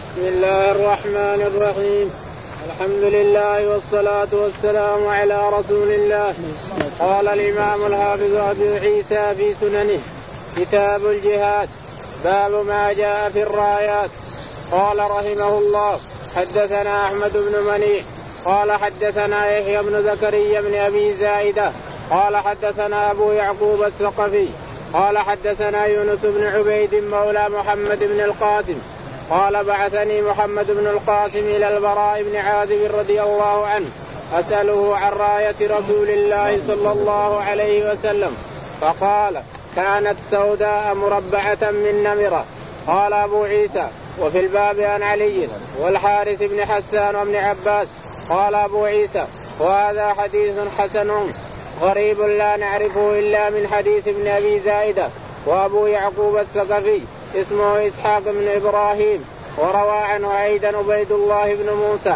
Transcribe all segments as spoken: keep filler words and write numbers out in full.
بسم الله الرحمن الرحيم. الحمد لله والصلاة والسلام على رسول الله. قال الإمام الحافظ أبو عيسى في سننه كتاب الجهاد باب ما جاء في الرايات. قال رحمه الله حدثنا أحمد بن منيع قال حدثنا يحيى بن زكريا بن أبي زائدة قال حدثنا أبو يعقوب الثقفي قال حدثنا يونس بن عبيد مولى محمد بن القاسم قال بعثني محمد بن القاسم إلى البراء بن عازب رضي الله عنه أسأله عن راية رسول الله صلى الله عليه وسلم فقال كانت سوداء مربعة من نمرة. قال أبو عيسى وفي الباب عن علي والحارث بن حسان وابن عباس. قال أبو عيسى وهذا حديث حسن غريب لا نعرفه إلا من حديث ابن أبي زائدة. وأبو يعقوب الثقفي اسمه إسحاق بن إبراهيم وروى عنه أيضا عبيد الله بن موسى.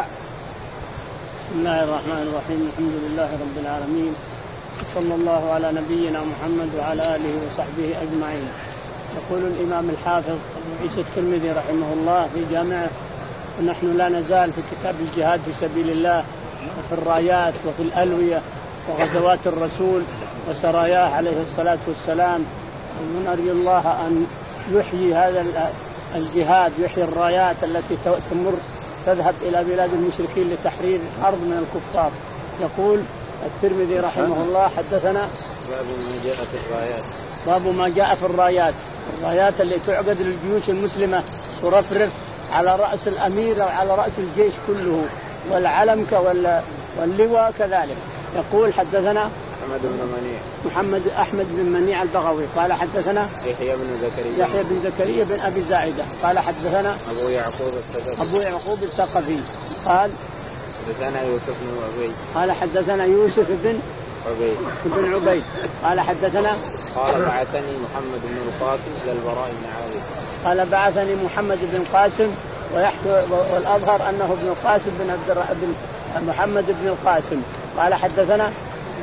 بسم الله الرحمن الرحيم. الحمد لله رب العالمين صلى الله على نبينا محمد وعلى آله وصحبه أجمعين. يقول الإمام الحافظ أبو عيسى الترمذي رحمه الله في جامعه ونحن لا نزال في كتاب الجهاد في سبيل الله وفي الرايات وفي الألوية وغزوات الرسول وسراياه عليه الصلاة والسلام. ونرجو الله أن يحيي هذا الجهاد يحيي الرايات التي تمر تذهب إلى بلاد المشركين لتحرير أرض من الكفار. يقول الترمذي رحمه الله حدثنا باب ما جاء في الرايات باب ما جاء في الرايات الرايات اللي تعقد للجيوش المسلمة ترفرف على رأس الأمير وعلى رأس الجيش كله والعلم واللواء كذلك. يقول حدثنا محمد بن منيع محمد أحمد بن منيع البغوي قال حدثنا يحيى بن زكريا يحيى بن زكريا بن أبي زائدة قال حدثنا أبو يعقوب الثقفي أبو يعقوب الثقفي قال حدثنا يوسف بن عبيد قال حدثنا يوسف بن عبيد بن عبيد قال حدثنا قال بعثني محمد بن القاسم إلى البراء بن عازب قال بعثني محمد بن القاسم ويحكي والأظهر أنه ابن القاسم بن عبد بن محمد بن القاسم قال حدثنا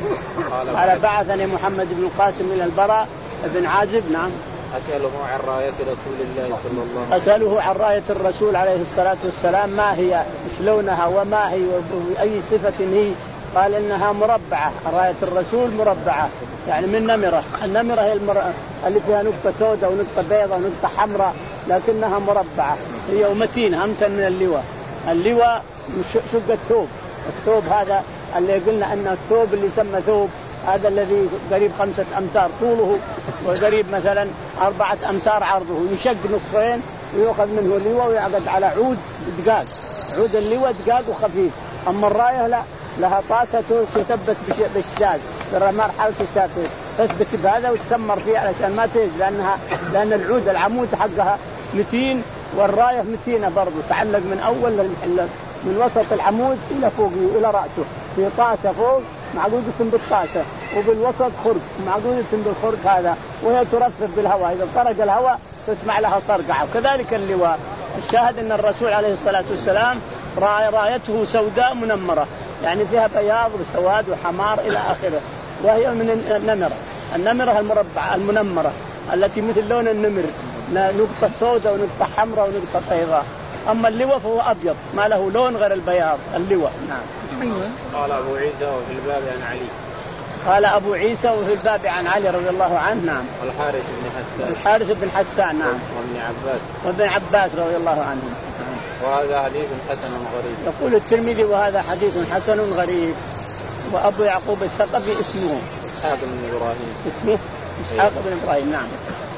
قال بعثني محمد بن القاسم إلى البراء بن عازب. نعم. أسأله عن راية رسول الله صلى الله عليه وسلم أسأله عن راية الرسول عليه الصلاة والسلام ما هي لونها وما هي وبأي صفة هي. قال إنها مربعة راية الرسول مربعة يعني من نمرة. النمرة هي المر... اللي فيها نقطة سوداء ونقطة بيضاء ونقطة حمراء لكنها مربعة هي ومتينة أمثل من اللواء. اللواء شق الثوب الثوب هذا اللي قلنا أن الثوب اللي يسمى ثوب هذا الذي قريب خمسة أمتار طوله وقريب مثلا أربعة أمتار عرضه يشق نصفين ويأخذ منه اللواء ويعقد على عود دقاق. عود اللواء دقاق وخفيف. أما الراية لا لها طاسة تثبت بالشاز مرحلة الشاز تثبت بهذا وتسمر فيه علشان ما تهز لأنها لأن العود العمود حقها متين والراية متينة برضو تعلق من أول من وسط العمود إلى فوق إلى رأسه في طاسة فوق معقودة بالطاسة وبالوسط خرق معقودة بالخرق هذا وهي ترفرف بالهواء. إذا طرق الهواء تسمع لها صرقعة. وكذلك اللواء. الشاهد أن الرسول عليه الصلاة والسلام رايته سوداء منمرة يعني فيها بياض وسواد وحمار إلى آخره وهي من النمرة. النمرة المربعة المنمرة التي مثل لون النمر نقطة سوداء ونقطة حمراء ونقطة بيضاء. أما اللواء فهو أبيض ما له لون غير البياض اللواء. نعم. قال أبو عيسى وفي الباب عن علي قال أبو عيسى وفي الباب عن علي رضي الله عنه. نعم. الحارث بن حسان الحارث بن حسان. نعم. وابن عباس وابن عباس رضي الله عنه. وهذا حديث حسن غريب. يقول الترمذي وهذا حديث حسن غريب. وأبو يعقوب الثقفي اسمه إسحاق بن إبراهيم اسمه إسحاق بن إبراهيم. نعم.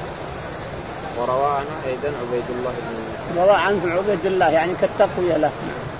وروى عنه أيضا عبيد الله بن روى عنه عبيد الله يعني كالتقوية له.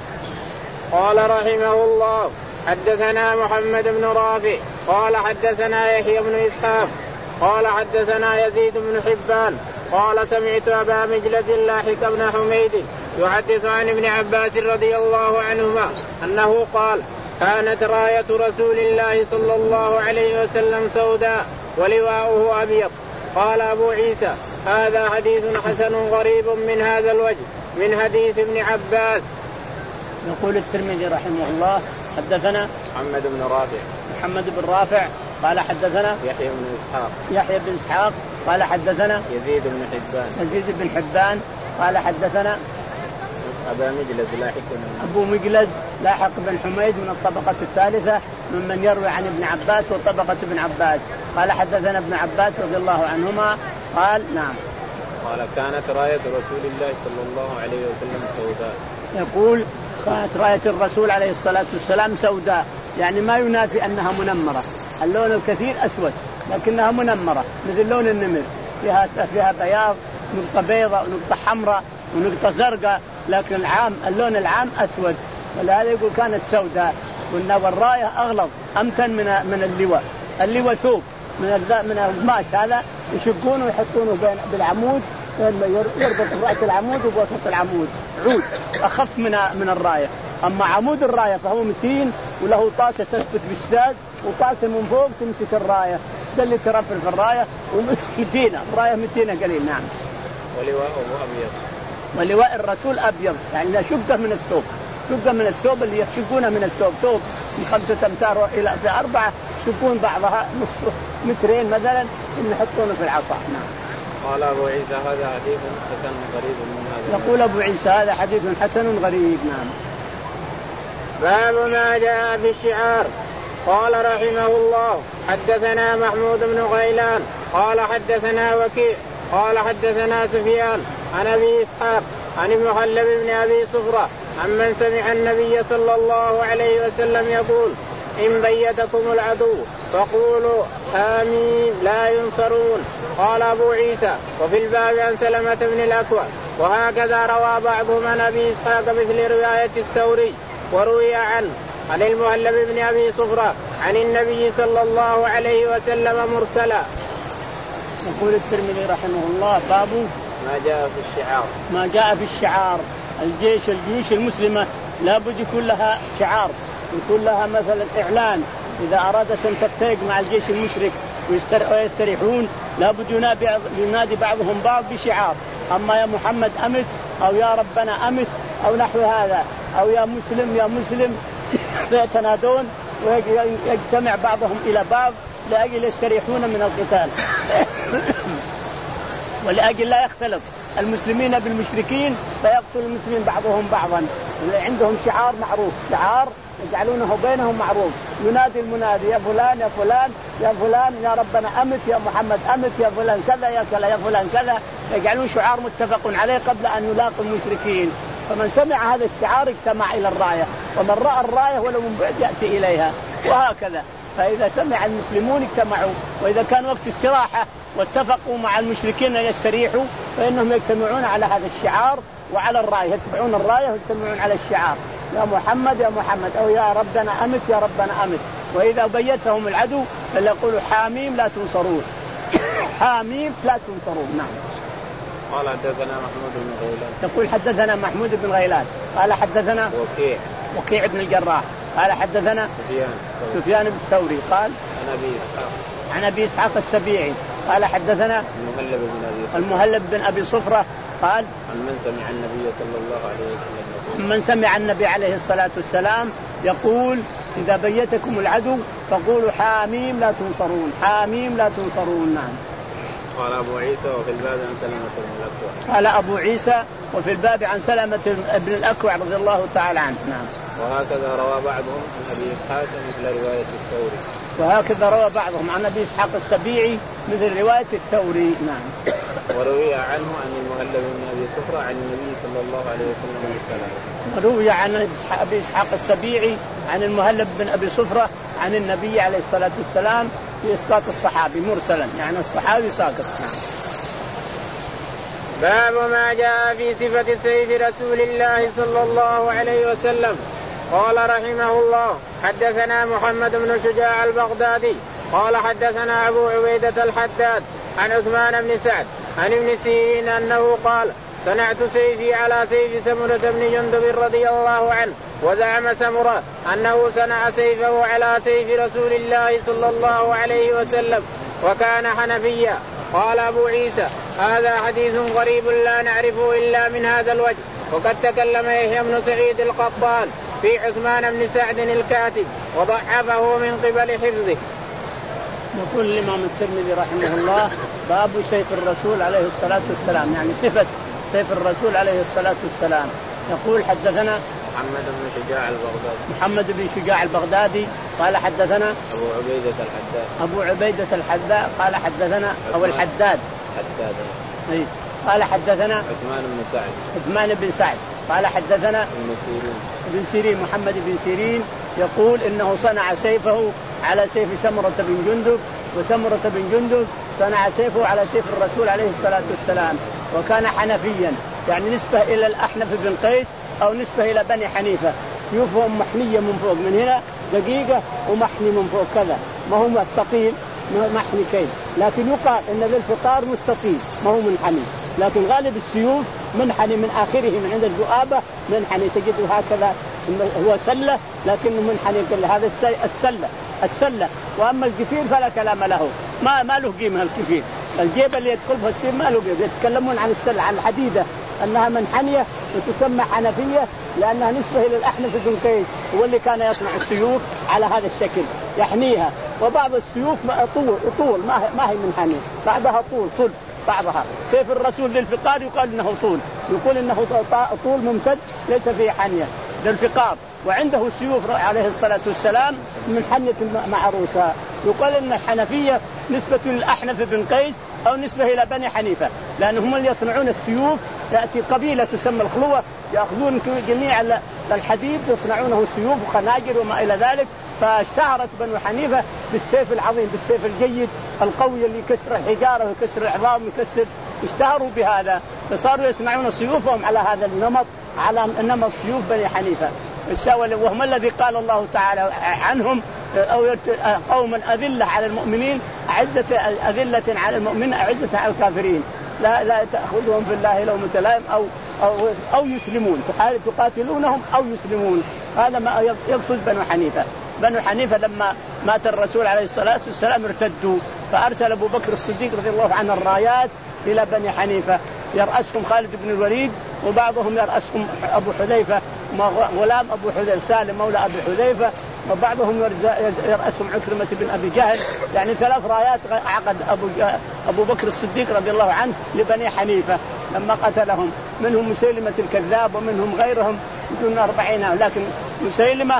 قال رحمه الله حدثنا محمد بن رافع قال حدثنا يحيى بن إسحاق قال حدثنا يزيد بن حبان قال سمعت أبا مجلس لاحق بن حميد يحدث عن ابن عباس رضي الله عنهما أنه قال كانت راية رسول الله صلى الله عليه وسلم سوداء ولواؤه أبيض. قال أبو عيسى هذا حديث حسن غريب من هذا الوجه من حديث ابن عباس. يقول الترمذي رحمه الله حدثنا محمد بن رافع محمد بن رافع قال حدثنا يحيى بن إسحاق يحيى بن إسحاق قال حدثنا يزيد بن حبان يزيد بن حبان قال حدثنا أبا مجلز لاحق أبو مجلز لاحق بن حميد من الطبقة الثالثة ممن يروي عن ابن عباس وطبقة ابن عباس. قال حدثنا ابن عباس رضي الله عنهما قال نعم قال كانت راية رسول الله صلى الله عليه وسلم سوداء. يقول كانت راية الرسول عليه الصلاة والسلام سوداء يعني ما ينافي أنها منمرة. اللون الكثير أسود لكنها منمرة مثل لون النمر فيها فيها بياض نقطة بيضاء ونقطة حمراء ونقطة زرقاء لكن العام اللون العام أسود ولهذا يقول كانت سوداء. والراية أغلظ أمتن من من اللواء. اللواء ثوب من من القماش هذا يشقونه ويحطونه بين بالعمود يربط رأس العمود وبوسط العمود عود أخف من من الراية. أما عمود الراية فهو متين وله طاسة تثبت بالساد وطاسة من فوق تمسك الراية ده اللي ترفل في الراية ومتينة الراية متينة قليل. نعم. ولواءه أبيض. ولواء الرسول أبيض يعني لا شقة من الثوب شقة من الثوب اللي يشقونه من الثوب ثوب من خمسة أمتار إلى في أربعة يشقون بعضها مترين مثلا يحطونه في العصا. نعم. قال أبو عيسى هذا حديث حسن غريب من هذا. يقول أبو عيسى هذا حديث حسن غريب. نعم. باب ما جاء في الشعار. قال رحمه الله حدثنا محمود بن غيلان قال حدثنا وكيع قال حدثنا سفيان عن أبي إسحاق عن المهلب بن أبي صفرة عمن سمع النبي صلى الله عليه وسلم يقول إن بيتكم العدو فقولوا آمين لا ينصرون. قال أبو عيسى وفي الباب عن سلمة بن الأكوع وهكذا روى بعضهم عن أبي إسحاق مثل رواية الثوري وروي عنه عن المهلب بن أبي صفرة عن النبي صلى الله عليه وسلم مرسلا. يقول الترمذي رحمه الله باب ما جاء في الشعار. ما جاء في الشعار. الجيش الجيوش المسلمة لابد يكون لها شعار يكون لها مثلا إعلان إذا أرادت أن تفترق مع الجيش المشرك ويستريحون لابد ينادي بعضهم بعض بشعار أما يا محمد أمت أو يا ربنا أمت أو نحو هذا أو يا مسلم يا مسلم فيتنادون ويجتمع بعضهم إلى بعض لأجل يستريحون من القتال ولأجل لا يختلط المسلمين بالمشركين فيقتل المسلمين بعضهم بعضا. عندهم شعار معروف شعار يجعلونه بينهم معروف ينادي المنادي يا فلان يا فلان يا فلان يا ربنا أمت يا محمد أمت يا فلان كذا يا كذا يا فلان كذا يجعلون شعار متفق عليه قبل أن يلاقوا المشركين. فمن سمع هذا الشعار اجتمع إلى الراية ومن رأى الراية ولو من بعد يأتي إليها وهكذا. فإذا سمع المسلمون اجتمعوا وإذا كان وقت استراحة واتفقوا مع المشركين أن يستريحوا فإنهم يجتمعون على هذا الشعار وعلى الراية يتبعون الراية ويجتمعون على الشعار يا محمد يا محمد أو يا ربنا أمت يا ربنا أمت. وإذا بيتهم العدو فليقولوا حاميم لا تنصرون حاميم لا تنصرون. نعم. قال حدثنا محمود بن غيلان. يقول حدثنا محمود بن غيلان قال حدثنا وكيع وكيع بن الجراح قال حدثنا سفيان سفيان بن الثوري قال عن أبي إسحاق عن أبي إسحاق السبيعي قال حدثنا المهلب بن أبي صفرة المهلب بن أبي صفرة قال من سمع النبي صلى الله عليه وسلم من سمع النبي عليه الصلاة والسلام يقول إذا بيتكم العدو فقولوا حاميم لا تنصرون حاميم لا تنصرون. نعم. قال أبو عيسى وفي الباب عن سلمة بن الأكوع. قال أبو عيسى وفي الباب عن سلمة بن الأكوع رضي الله تعالى عنه. نعم. وهكذا روى بعضهم عن أبي إسحاق مثل رواية الثوري. وهكذا روى بعضهم عن أبي إسحاق السبيعي مثل رواية الثوري. نعم. وروي عنه عن المهلب بن أبي صفرة عن النبي صلى الله عليه وسلم مرسلا. روي عن أبي إسحاق السبيعي عن المهلب بن أبي صفرة عن النبي عليه الصلاة والسلام في إسقاط الصحابي مرسلا يعني الصحابي ساقط. باب ما جاء في صفة سيف رسول الله صلى الله عليه وسلم. قال رحمه الله حدثنا محمد بن شجاع البغدادي قال حدثنا أبو عبيدة الحداد عن عثمان بن سعد عن ابن سيرين أنه قال صنعت سيفي على سيف سمرة بن جندب رضي الله عنه وزعم سمرة أنه صنع سيفه على سيف رسول الله صلى الله عليه وسلم وكان حنفيا. قال أبو عيسى هذا حديث غريب لا نعرفه إلا من هذا الوجه. وقد تكلم يحيى بن سعيد القطان في عثمان بن سعد الكاتب وضعفه من قبل حفظه. يقول الإمام الترمذي رحمه الله باب سيف الرسول عليه الصلاة والسلام يعني صفة سيف الرسول عليه الصلاة والسلام يقول حدثنا محمد بن شجاع البغدادي محمد بن شجاع البغدادي قال حدثنا أبو عبيدة الحداد أبو عبيدة الحداد قال حدثنا أو الحداد حداد أي قال حدثنا عثمان بن سعد عثمان بن سعد قال حدثنا ابن سيرين ابن سيرين محمد بن سيرين يقول إنه صنع سيفه على سيف سمرة بن جندب، وسمرة بن جندب صنع سيفه على سيف الرسول عليه الصلاة والسلام، وكان حنفيا يعني نسبة إلى الأحنف بن قيس أو نسبة إلى بني حنيفة، سيوفهم محنية من فوق من هنا دقيقة ومحني من فوق كذا، ما هو مستقيم محني كيد، لكن يقال إن للفقار مستقيم ما هو منحني، لكن غالب السيوف منحني من آخره من عند الذؤابة منحني تجده هكذا هو سلة لكنه منحني كل هذا السلة السلة. وأما الكفير فلا كلام له، ما ما له قيمة الكفير، الجيب اللي يدخل في السيف ما له قيمة. يتكلمون عن السلة عن الحديدة أنها منحنية وتسمى حنفية لأنها نسبة إلى الأحنف بن قيس هو اللي كان يصنع السيوف على هذا الشكل يحنيها. وبعض السيوف طول طول ما هي ما هي منحنية، بعضها طول صلب بعضها. سيف الرسول للفقار يقال انه طول، يقول انه طول ممتد ليس فيه حنية للفقار، وعنده سيوف عليه الصلاة والسلام من حنية معروسة. يقال ان الحنفية نسبة للأحنف بن قيس او نسبة الى بني حنيفة، لانهم اللي يصنعون السيوف. تأتي قبيلة تسمى الخلوة يأخذون جميع الحديد يصنعونه سيوف وخناجر وما الى ذلك، فاشتهرت بنو حنيفة بالسيف العظيم بالسيف الجيد القوي اللي يكسر الحجارة ويكسر العظام ويكسر، اشتهروا بهذا فصاروا يصنعون سيوفهم على هذا النمط على نمط سيوف بني حنيفة. وهم الذي قال الله تعالى عنهم أو قوما أذلة على المؤمنين أعزة أذلة على المؤمنين أعزة على الكافرين لا لا تأخذهم في الله لومة لائم أو أو أو يسلمون تقاتلونهم أو يسلمون. هذا ما يقصد بنو حنيفة. بنو حنيفة لما مات الرسول عليه الصلاة والسلام ارتدوا، فأرسل أبو بكر الصديق رضي الله عنه الرايات إلى بني حنيفة يرأسهم خالد بن الوليد، وبعضهم يرأسهم أبو حذيفة غلام أبو حذيفة سالم مولى أبي حذيفة، وبعضهم يرأسهم عكرمة بن أبي جهل. يعني ثلاث رايات عقد أبو, أبو بكر الصديق رضي الله عنه لبني حنيفة لما قتلهم، منهم مسيلمة الكذاب ومنهم غيرهم دون أربعين، لكن مسيلمة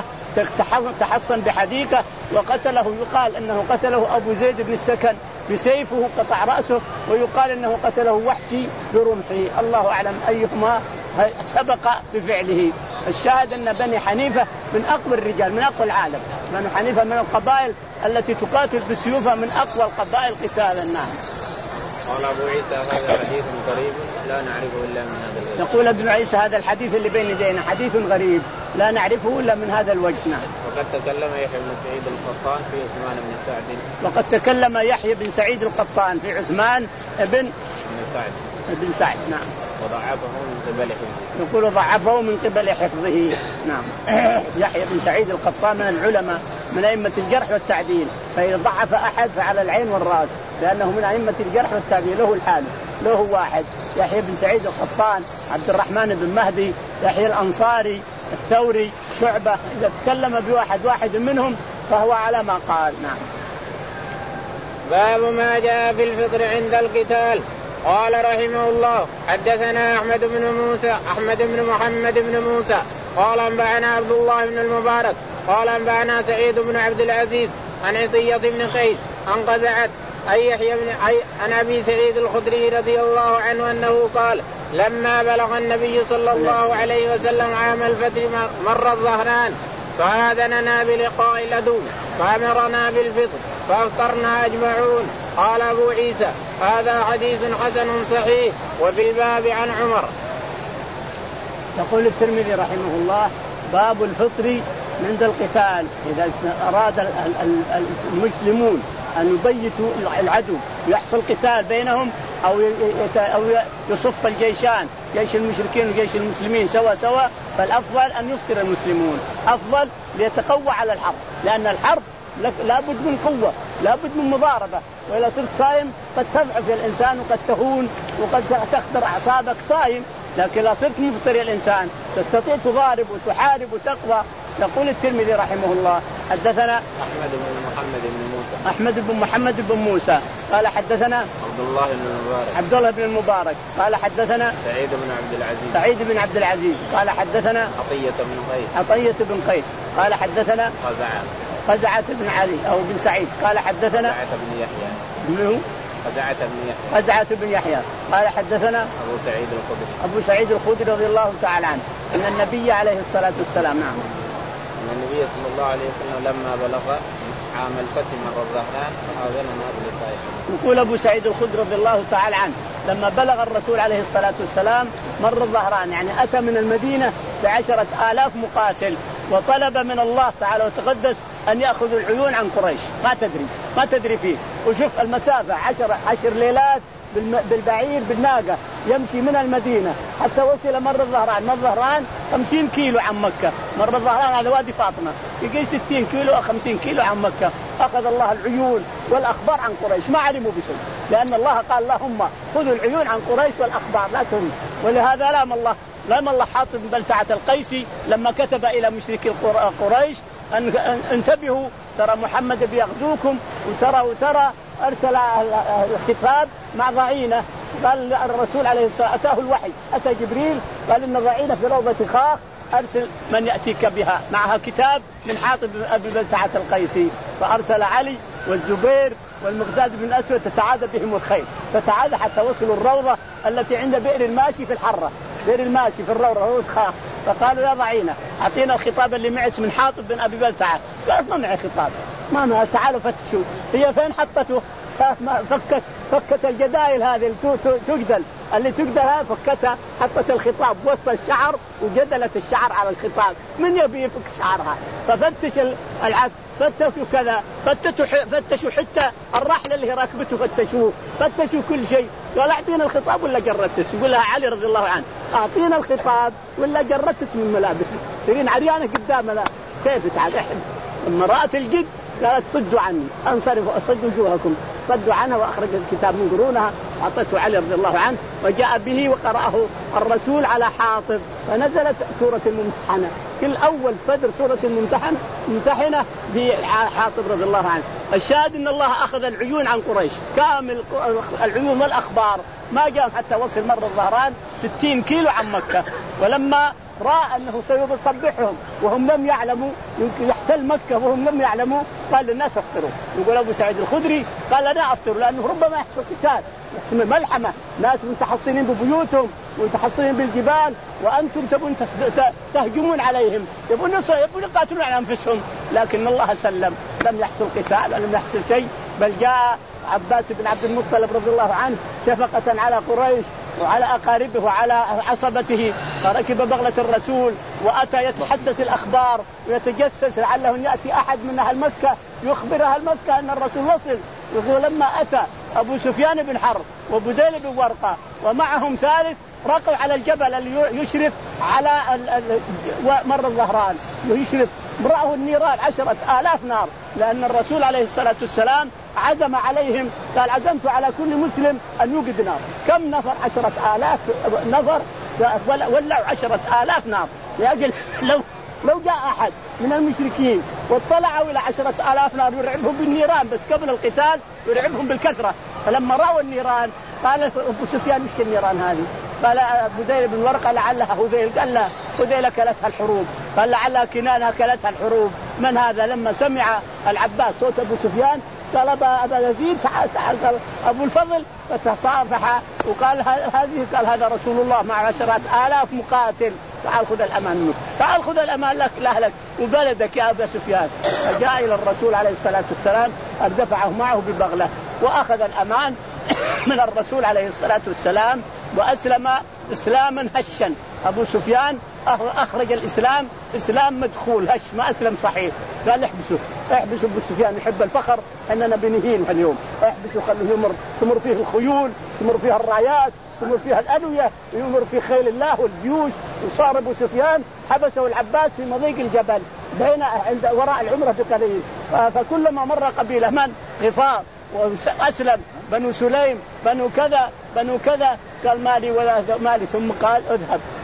تحصن بحديقة وقتله. يقال أنه قتله أبو زيد بن السكن بسيفه قطع رأسه، ويقال أنه قتله وحشي برمحه، الله أعلم أيهما سبق بفعله. الشاهد أن بني حنيفة من أقوى الرجال من أقوى العالم. بني حنيفة من القبائل التي تقاتل بسيوفها من أقوى القبائل قتالا. نعم. قال أبو عيسى هذا حديث غريب لا نعرفه إلا من هذا الوجه. يقول ابن عيسى هذا الحديث اللي بين يدينا حديث غريب لا نعرفه إلا من هذا الوجه. نعم. وقد تكلم يحيى بن سعيد القطان في عثمان بن سعد. وقد تكلم يحيى بن سعيد القطان في عثمان بن سعد بن سعد. نعم. وضعفه من قبل حفظه. يقول ضعفه من قبل حفظه. نعم. يحيى بن سعيد القطان من العلماء من أئمة الجرح والتعديل، فإذا ضعف أحد فعلى العين والرأس، لأنه من أئمة الجرح والتعديل. له الحال له واحد يحيى بن سعيد القطان، عبد الرحمن بن مهدي، يحيى الأنصاري، الثوري، شعبة. إذا تكلم بواحد واحد منهم فهو على ما قال. نعم. باب ما جاء في الفطر عند القتال. قال رحمه الله حدثنا أحمد بن موسى أحمد بن محمد بن موسى قال أنبأنا عبد الله بن المبارك قال أنبأنا سعيد بن عبد العزيز عن عطية بن قيس عن قزعت أي يحيى بن أي عن أبي سعيد الخدري رضي الله عنه أنه قال لما بلغ النبي صلى الله عليه وسلم عام الفتح مر الظهران فآذننا بلقاء العدو فأمرنا بالفطر فافطرنا أجمعون. قال أبو عيسى هذا حديث حسن صحيح وفي الباب عن عمر. يقول الترمذي رحمه الله باب الفطر عند القتال. إذا أراد المسلمون أن يبيتوا العدو يحصل قتال بينهم أو أو يصف الجيشان جيش المشركين وجيش المسلمين سوا سوا، فالأفضل أن يفطر المسلمون، أفضل ليتقوى على الحرب، لأن الحرب لابد من قوة لابد من مضاربة، وإذا صرت صايم قد تضعف الإنسان وقد تهون وقد تخدر أعصابك صايم، لكن إذا صرت مفطر الإنسان تستطيع تضارب وتحارب وتقوى. يقول الترمذي رحمه الله حدثنا أحمد بن محمد بن موسى أحمد بن محمد بن موسى قال حدثنا عبد الله بن المبارك عبد الله بن المبارك قال حدثنا سعيد بن عبد العزيز سعيد بن عبد العزيز قال حدثنا عطية بن قيس عطية بن قيس قال حدثنا قزعة قزعة بن علي أو بن سعيد قال حدثنا قزعة بن يحيى منه قزعة بن يحيى قزعة بن يحيى قال حدثنا أبو سعيد الخدري أبو سعيد الخدري رضي الله تعالى عنه أن النبي عليه الصلاة والسلام نعم أن النبي صلى الله عليه وسلم لما بلغ عام الفتح مر الظهران فآذننا بالطائف. يقول أبو سعيد الخدري رضي الله تعالى عنه لما بلغ الرسول عليه الصلاة والسلام مر الظهران يعني أتى من المدينة بعشرة آلاف مقاتل وطلب من الله تعالى وتقدس أن يأخذ العيون عن قريش ما تدري ما تدري فيه. وشوف المسافة عشر عشر ليلات بالبعير بالناقة يمشي من المدينة حتى وصل مر الظهران. مر الظهران خمسين كيلو عن مكة. مر الظهران هذا وادي فاطمة يقي ستين كيلو أو خمسين كيلو عن مكة. أخذ الله العيون والأخبار عن قريش ما علموا بشيء لأن الله قال اللهم خذوا العيون عن قريش والأخبار لا تهم. ولهذا لام الله لام الله حاطب بن بلتعة القيسي لما كتب إلى مشركي قريش أن انتبهوا ترى محمد بيغزوكم وترى وترى أرسل الخطاب مع ضعينة. قال الرسول عليه الصلاة أتاه الوحي أتى جبريل قال إن ضعينة في روضة خاخ أرسل من يأتيك بها معها كتاب من حاطب أبي بلتعة القيسي. فأرسل علي والزبير والمقداد بن أسود تتعادى بهم الخيل فتعادى حتى وصلوا الروضة التي عند بئر الماشي في الحرة بئر الماشي في الروضة روضة خاخ. فقالوا يا ضعينة أعطينا الخطاب اللي معك من حاطب بن أبي بلتعة. قالت ما معي خطاب ما معي تعالوا فتشوا. هي فين حطته؟ فكت فكت الجدائل هذه تجدل اللي تجدلها فكتها حطت الخطاب وسط الشعر وجدلت الشعر على الخطاب. من يبي يفك شعرها؟ ففتش العسكر فتشوا كذا فتشوا فتشوا حتى الرحلة اللي راكبته فتشوه فتشوا كل شيء. قال أعطينا الخطاب ولا جردت؟ يقول لها علي رضي الله عنه أعطينا الخطاب ولا جردت من ملابسك سيرين عريانة قدامنا كيف تعال إحنا. لما رأت الجد قالت صدوا عني انصرفوا صدوا وجوهكم صدوا عنها واخرج الكتاب من قرونها اعطته علي رضي الله عنه وجاء به وقرأه الرسول على حاطب فنزلت سورة الممتحنة في الاول صدر سورة الممتحنة ممتحنة بحاطب رضي الله عنه. الشاهد ان الله اخذ العيون عن قريش كامل العيون والاخبار ما جاء حتى وصل مر الظهران ستين كيلو عن مكة. ولما رأى أنه سيصبحهم وهم لم يعلموا يمكن يحتل مكة وهم لم يعلموا قال للناس افطروا. يقول أبو سعيد الخدري قال لا أفطروا لأنه ربما يحصل قتال يحصل ملحمة ناس متحصنين ببيوتهم ومتحصنين بالجبال وأنتم تبون تهجمون عليهم يبون يبون يقاتلون على أنفسهم. لكن الله سلم لم يحصل قتال ولم يحصل شيء بل جاء عباس بن عبد المطلب رضي الله عنه شفقة على قريش وعلى أقاربه وعلى عصبته فركب بغلة الرسول وأتى يتحسس الأخبار ويتجسس لعله يأتي أحد من أهل مكة يخبر أهل مكة أن الرسول وصل. ولما أتى أبو سفيان بن حرب وبديل بن ورقة ومعهم ثالث رقوا على الجبل اللي يشرف على مر الظهران ويشرف رأوا النيران عشرة آلاف نار لأن الرسول عليه الصلاة والسلام عزم عليهم قال عزمت على كل مسلم أن يوقد نار. كم نفر؟ عشرة آلاف نفر ولعوا عشرة آلاف نار لأجل لو لو جاء أحد من المشركين واطلعوا إلى عشرة آلاف نار يرعبهم بالنيران بس قبل القتال يرعبهم بالكثرة. فلما رأوا النيران قال أبو سفيان وش النيران هذه؟ قال بديل بن ورقة لعلها هذيل. قال لا هذيل كلتها الحروب. قال لعلها كنانة كلتها الحروب. من هذا؟ لما سمع العباس صوت أبو سفيان طلب أبا يزيد تعال تعال قال أبو الفضل فتصافح وقال هذه قال هذا رسول الله مع عشرات آلاف مقاتل تعال خذ الأمان منك تعال خذ الأمان لك لأهلك وبلدك يا أبا سفيان. فجاء إلى الرسول عليه الصلاة والسلام أردفعه معه ببغلة وأخذ الأمان من الرسول عليه الصلاة والسلام وأسلم إسلاما هشا. أبو سفيان أخرج الإسلام إسلام مدخول هش ما أسلم صحيح. قال احبسوا احبسوا أبو سفيان يحب الفخر أننا بنهين اليوم احبسوا خلوه يمر تمر فيه الخيول تمر فيها الرايات تمر فيها الألوية يمر في خيل الله والجيوش. وصار أبو سفيان حبسه العباس في مضيق الجبل بين عند وراء العمرة بقليل. فكلما مر قبيلة من غفار وأسلم بنو سليم بنو كذا بنو كذا قال مالي ولا مالي ثم قال اذهب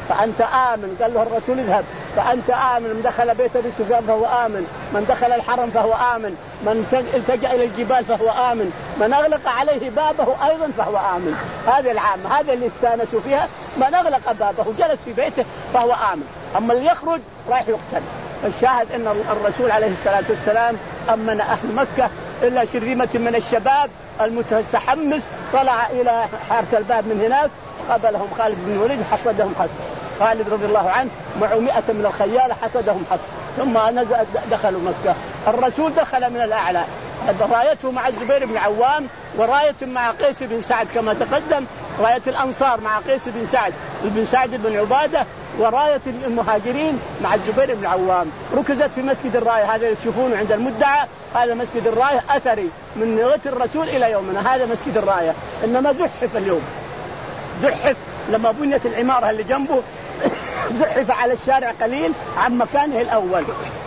فأنت آمن. قال له الرسول اذهب فأنت آمن. من دخل بيت أبي سفيان فهو آمن، من دخل الحرم فهو آمن، من التجأ إلى الجبال فهو آمن، من أغلق عليه بابه أيضا فهو آمن. هذه العامة، هذا اللي استانسوا فيها. من أغلق بابه جلس في بيته فهو آمن، أما اللي يخرج رايح يقتل. الشاهد أن الرسول عليه الصلاة والسلام أمن أهل مكة إلا شرذمة من الشباب المتحمس طلع إلى حارة الباب من هناك، قابلهم خالد بن الوليد حصدهم حصد. خالد رضي الله عنه معه مئة من الخيال حصدهم حصد، ثم نزل دخلوا مكة. الرسول دخل من الأعلى، رايته مع الزبير بن عوام، وراية مع قيس بن سعد كما تقدم، راية الأنصار مع قيس بن سعد بن سعد بن عبادة، وراية المهاجرين مع الزبير بن عوام. ركزت في مسجد الراية، هذا تشوفونه عند المدعى، هذا مسجد الراية أثري من نوة الرسول إلى يومنا، هذا مسجد الراية. إنما زحف اليوم، زحف لما بنيت العمارة اللي جنبه زحف على الشارع قليل عن مكانه الأول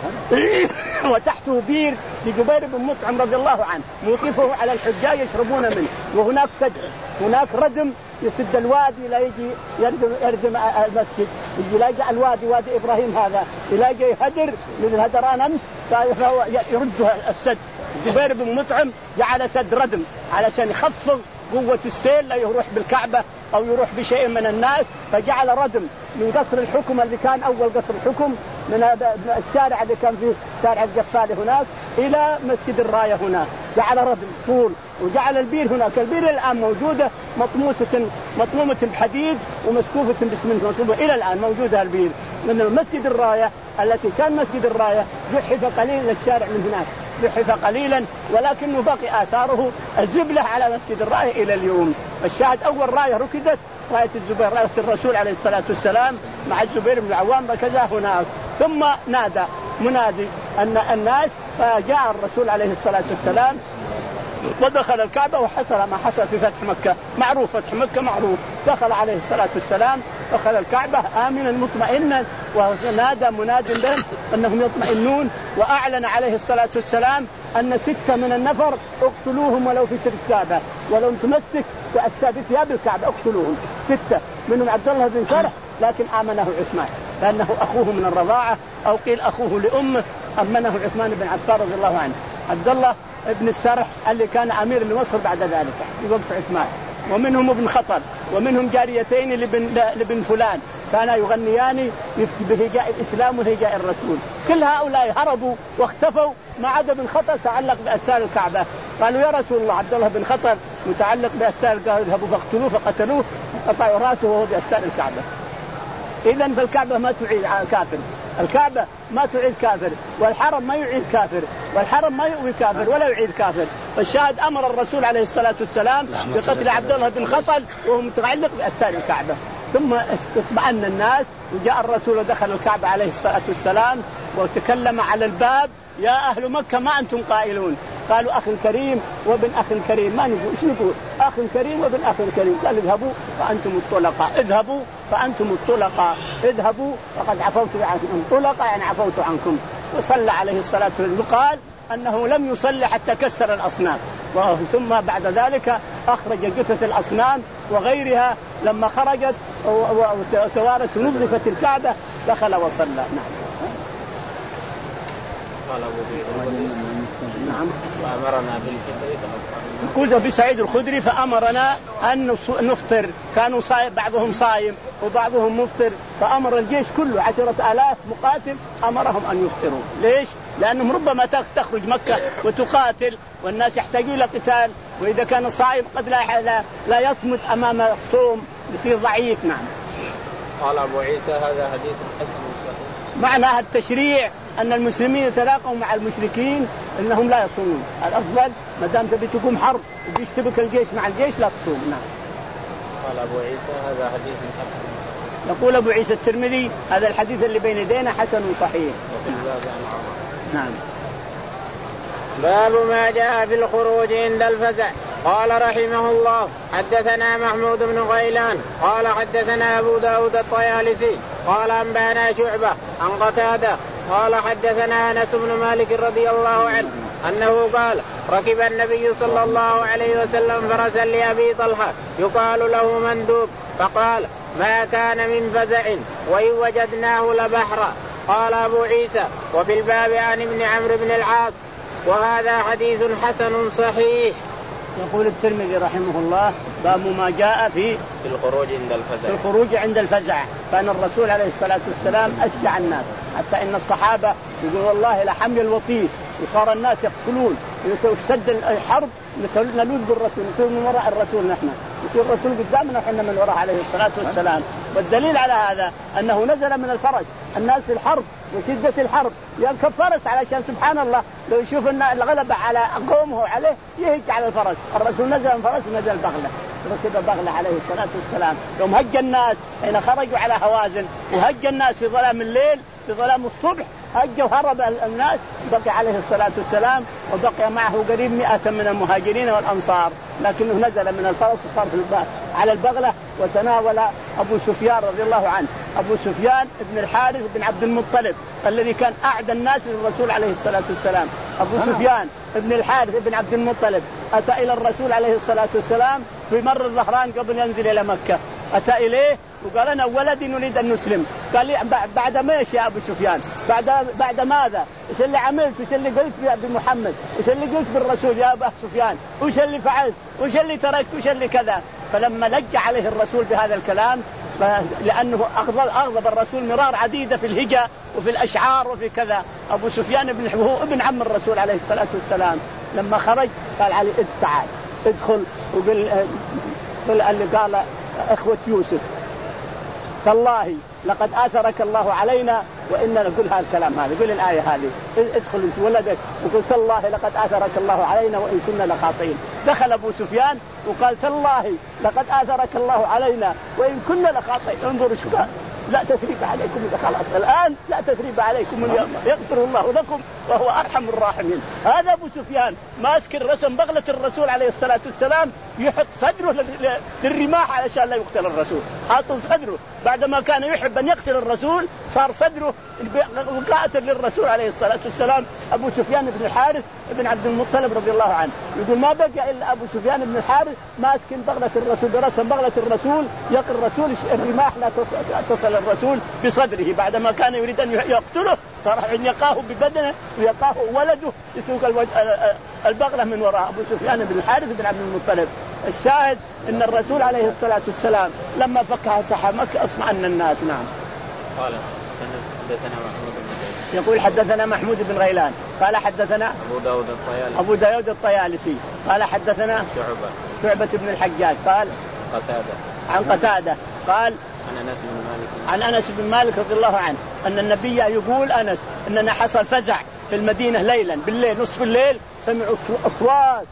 وتحته بير لجبير بن مطعم رضي الله عنه موقفه على الحجاج يشربون منه، وهناك سد، هناك ردم يسد الوادي لا يجي يردم, يردم المسجد، يجي يلاقي الوادي وادي إبراهيم هذا يلاقي هدر من هدران أمس فهو يردها السد. جبير بن مطعم جعل سد ردم علشان يخفض قوة السيل لا يروح بالكعبة أو يروح بشيء من الناس، فجعل ردم من قصر الحكم اللي كان أول قصر الحكم من الشارع اللي كان فيه شارع الجفالي هناك إلى مسجد الراية هناك، جعل ردم طول، وجعل البير هناك. البير الآن موجودة مطموسة مطمومة بحديد ومسكوفة باسمنت مطلوبة إلى الآن موجودة البير. من مسجد الراية التي كان مسجد الراية زحف قليلا الشارع من هناك، زحف قليلا ولكنه بقي آثاره الزبلة على مسجد الراية إلى اليوم. الشاهد أول راية ركدت راية الزبير، راية الرسول عليه الصلاة والسلام مع الزبير بن العوام ركزها هناك. ثم نادى منادي أن الناس، فجاء الرسول عليه الصلاة والسلام ودخل الكعبة وحصل ما حصل في فتح مكة، معروف فتح مكة معروف. دخل عليه الصلاة والسلام دخل الكعبة آمنا مطمئنا، ونادى مناد لهم أنهم يطمئنون، وأعلن عليه الصلاة والسلام أن ستة من النفر اقتلوهم ولو في سر الكعبة، ولو تمسك بثياب الكعبة اقتلوهم. ستة منهم عبد الله بن سرح، لكن آمنه عثمان لأنه أخوه من الرضاعة أو قيل أخوه لأمه، أمنه عثمان بن عفان رضي الله عنه. عبد الله ابن السرح اللي كان أمير لمصر بعد ذلك في وقت عثمان، ومنهم ابن خطر، ومنهم جاريتين لبن, لبن فلان كانا يغنيان بهجاء الإسلام وهجاء الرسول. كل هؤلاء هربوا واختفوا ما عدا بن خطر تعلق بأستار الكعبة. قالوا يا رسول الله عبد الله بن خطر متعلق بأستار، قالوا اذهبوا فاقتلوه، فقتلوه قطعوا راسه وهو بأستار الكعبة. إذن فالكعبة ما تعيد كافر، الكعبة ما تعيد كافر، والحرم ما يعيد كافر، والحرم ما يؤوي كافر ولا يعيد كافر. فالشاهد أمر الرسول عليه الصلاة والسلام بقتل عبد الله بن خطل وهو متعلق بأستار الكعبة. ثم اطمأن الناس وجاء الرسول ودخل الكعبة عليه الصلاة والسلام وتكلم على الباب: يا أهل مكة ما أنتم قائلون؟ قالوا أخ كريم وابن أخ كريم. ما نقول إيش نقول؟ أخ كريم وابن أخ كريم. قال اذهبوا فأنتم الطلقاء، اذهبوا فأنتم الطلقاء، اذهبوا فقد عفوت عنكم. طلقاء يعني عفوت عنكم. وصلى عليه الصلاة والسلام. وقال أنه لم يصلي حتى كسر الأصنام، ثم بعد ذلك أخرج جثث الأصنام وغيرها لما خرجت وتوارت ونظفت الكعبة دخل وصلى. نعم. نعم. وأمرنا بالفطر يقول أبي سعيد الخدري: فأمرنا أن نفطر، كانوا صايم بعضهم صايم وبعضهم مفطر، فأمر الجيش كله عشرة آلاف مقاتل أمرهم أن يفطروا. ليش؟ لأنهم ربما تخرج مكة وتقاتل والناس يحتاجون إلى قتال، وإذا كان صائم قد لا, لا, لا يصمد أمام الصوم يصير ضعيف. نعم. قال أبو عيسى: هذا حديث حسن صحيح. معنى التشريع أن المسلمين يتلاقوا مع المشركين إنهم لا يصومون. الأفضل ما دام تبي تقوم حرب وبيشتبك الجيش مع الجيش لا تصوم. نعم. قال أبو عيسى: هذا حديث حسن. يقول أبو عيسى الترمذي: هذا الحديث اللي بين يدينا حسن صحيح. نعم. باب ما جاء في الخروج عند الفزع. قال رحمه الله: حدثنا محمود بن غيلان قال حدثنا أبو داود الطيالسي قال أنبأنا شعبة عن قتادة قال حدثنا أنس بن مالك رضي الله عنه أنه قال: ركب النبي صلى الله عليه وسلم فرسا لأبي طلحة يقال له مندوب، فقال: ما كان من فزع وإن وجدناه لبحرا. قال أبو عيسى وفي الباب عن ابن عمرو بن العاص وهذا حديث حسن صحيح. يقول الترمذي رحمه الله باب ما جاء في في الخروج عند الفزع. في الخروج عند الفزع. كان الرسول عليه الصلاة والسلام أشجع الناس، حتى إن الصحابة يقول والله لحمل الوطيس وصار الناس يقتلون واشتد الحرب نلوذ بالرسول نصير من وراء الرسول، نحن يصير الرسول قدامنا وحنا من وراء عليه الصلاة والسلام. والدليل على هذا أنه نزل من الفرج، الناس في الحرب وشدة الحرب يركب فرس علشان سبحان الله لو يشوف أن الغلبة على قومه عليه يهج على الفرس. الرسول نزل من فرس ونزل بغلة، ركب بغلة عليه الصلاة والسلام. يوم هج الناس حين خرجوا على هوازن وهج الناس في ظلام الليل في ظلام الصبح هج وهرب الناس، بقي عليه الصلاة والسلام وبقي معه قريب مئة من المهاجرين والأنصار، لكنه نزل من الفرس وصار على البغلة وتناول أبو سفيان رضي الله عنه. أبو سفيان ابن الحارث بن عبد المطلب الذي كان أعدى الناس للرسول عليه الصلاة والسلام. أبو سفيان ابن الحارث بن عبد المطلب أتى إلى الرسول عليه الصلاة والسلام في مر الظهران قبل ينزل إلى مكة، أتى إليه وقال أنا ولدي نريد أن نسلم. قال لي بعد ما إيش يا أبو سفيان؟ بعد بعد ماذا؟ إيش اللي عملت؟ إيش اللي قلت بمحمد؟ إيش اللي قلت بالرسول يا أبو سفيان؟ وإيش اللي فعلت؟ وإيش اللي تركت؟ وإيش اللي كذا؟ فلما لج عليه الرسول بهذا الكلام لأنه أغضب, أغضب الرسول مرار عديدة في الهجا وفي الأشعار وفي كذا. أبو سفيان ابن هو ابن عم الرسول عليه الصلاة والسلام لما خرج قال علي تعال ادخل وقل اللي قال إخوة يوسف تالله لقد آثرك الله علينا وإننا نقول هذا الكلام هذا، يقول الآية هذه ادخل انت ولدك وقلت الله لقد آثرك الله علينا وإن كنا لخاطئين. دخل أبو سفيان وقال تالله لقد آثرك الله علينا وإن كنا لخاطئين. انظروا شو قال، لا تثريب عليكم خلاص الآن لا تثريب عليكم اليوم يغفر الله لكم وهو أرحم الراحمين. هذا أبو سفيان ماسك الرسم بغلة الرسول عليه الصلاة والسلام يحط صدره للرماح علشان لا يقتل الرسول، حاط صدره بعدما كان يحب أن يقتل الرسول صار صدره قاتل للرسول عليه الصلاة والسلام. أبو سفيان بن الحارث بن عبد المطلب رضي الله عنه يقول ما بقى إلا أبو سفيان بن الحارث ماسك بغلة الرسول برسم بغلة الرسول يقي الرسول الرماح لا تصل الرسول بصدره، بعدما كان يريد أن يقتله صار يقاه ببدنه ويقاه ولده يسوق البغلة من وراء أبو سفيان بن الحارث بن عبد المطلب. الشاهد أن الرسول عليه الصلاة والسلام لما فكها فتح مكة اطمأن الناس. نعم. قال حدثنا محمود بن يقول حدثنا محمود بن غيلان قال حدثنا أبو داود الطيالسي أبو داود الطيالسي قال حدثنا شعبة شعبة بن الحجاج قال قتادة عن قتادة قال عن أنس بن مالك عن أنس بن مالك رضي الله عنه أن النبي يقول أنس أننا حصل فزع في المدينة ليلا بالليل نصف الليل سمعوا أصوات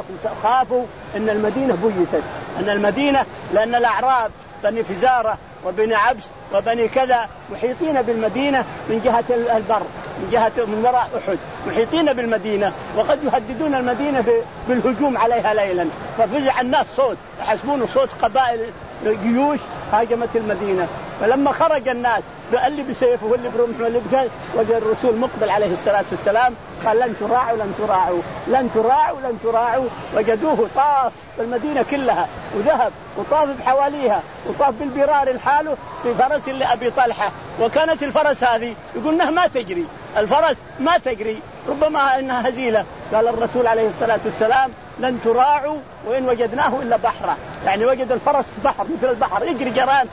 وخافوا أن المدينة بيتت، أن المدينة لأن الأعراب بني فزارة وبني عبس وبني كذا محيطين بالمدينة من جهة البر من جهة من وراء أحد محيطين بالمدينة وقد يهددون المدينة بالهجوم عليها ليلا. ففزع الناس صوت يحسبون صوت قبائل جيوش هاجمت المدينة. فلما خرج الناس اللي بسيفه واللي برمح واللي بكذا وجد الرسول مقبل عليه الصلاة والسلام قال لن تراعوا لن تراعوا لن تراعوا لن تراعوا. وجدوه طاف المدينة كلها وذهب وطاف بحواليها وطاف بالبرار الحاله بفرس لأبي طلحة. وكانت الفرس هذه يقول انها ما تجري، الفرس ما تجري ربما انها هزيلة. قال الرسول عليه الصلاة والسلام لن تراعوا وإن وجدناه إلا بحرا، يعني وجد الفرس بحر مثل البحر يجري جران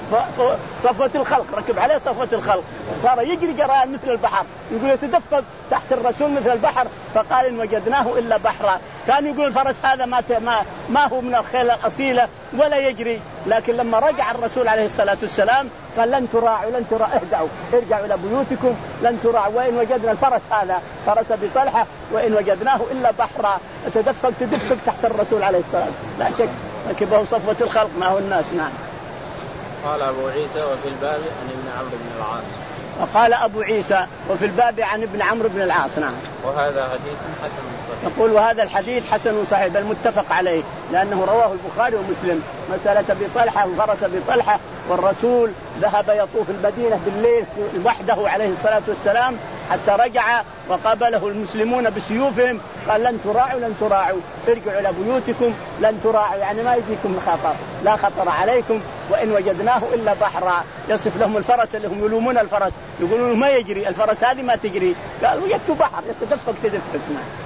صفوة الخلق ركب عليه صفوة الخلق صار يجري جران مثل البحر يقول يتدفق تحت الرسول مثل البحر. فقال إن وجدناه إلا بحرا. كان يقول الفرس هذا ما ما ما هو من الخيل الأصيلة ولا يجري. لكن لما رجع الرسول عليه الصلاة والسلام قال لن تراعوا لن تراعوا اهدعوا ارجعوا إلى بيوتكم لن تراعوا وإن وجدنا الفرس هذا فرس بطلحة وإن وجدناه إلا بحرا. تدفق تدفق تحت الرسول عليه الصلاة والسلام لا شك ركبه صفوة الخلق ما هو الناس. نعم. قال أبو عيسى وفي الباب عن ابن عمرو بن العاص. وقال أبو عيسى وفي الباب عن ابن عمرو بن العاص. نعم. وهذا حديث حسن صحيح. يقول وهذا الحديث حسن صحيح بل متفق عليه لأنه رواه البخاري ومسلم مسألة بطلحة وفرس بطلحة والرسول ذهب يطوف المدينة بالليل وحده عليه الصلاة والسلام حتى رجع وقابله المسلمون بسيوفهم، قال لن تراعوا لن تراعوا ارجعوا إلى بيوتكم لن تراعوا، يعني ما يجيكم خطر، لا خطر عليكم وإن وجدناه إلا بحرا. يصف لهم الفرس اللي هم يلومون الفرس، يقولون ما يجري الفرس هذه ما تجري، قال وجدت بحر يتدفق تدفق.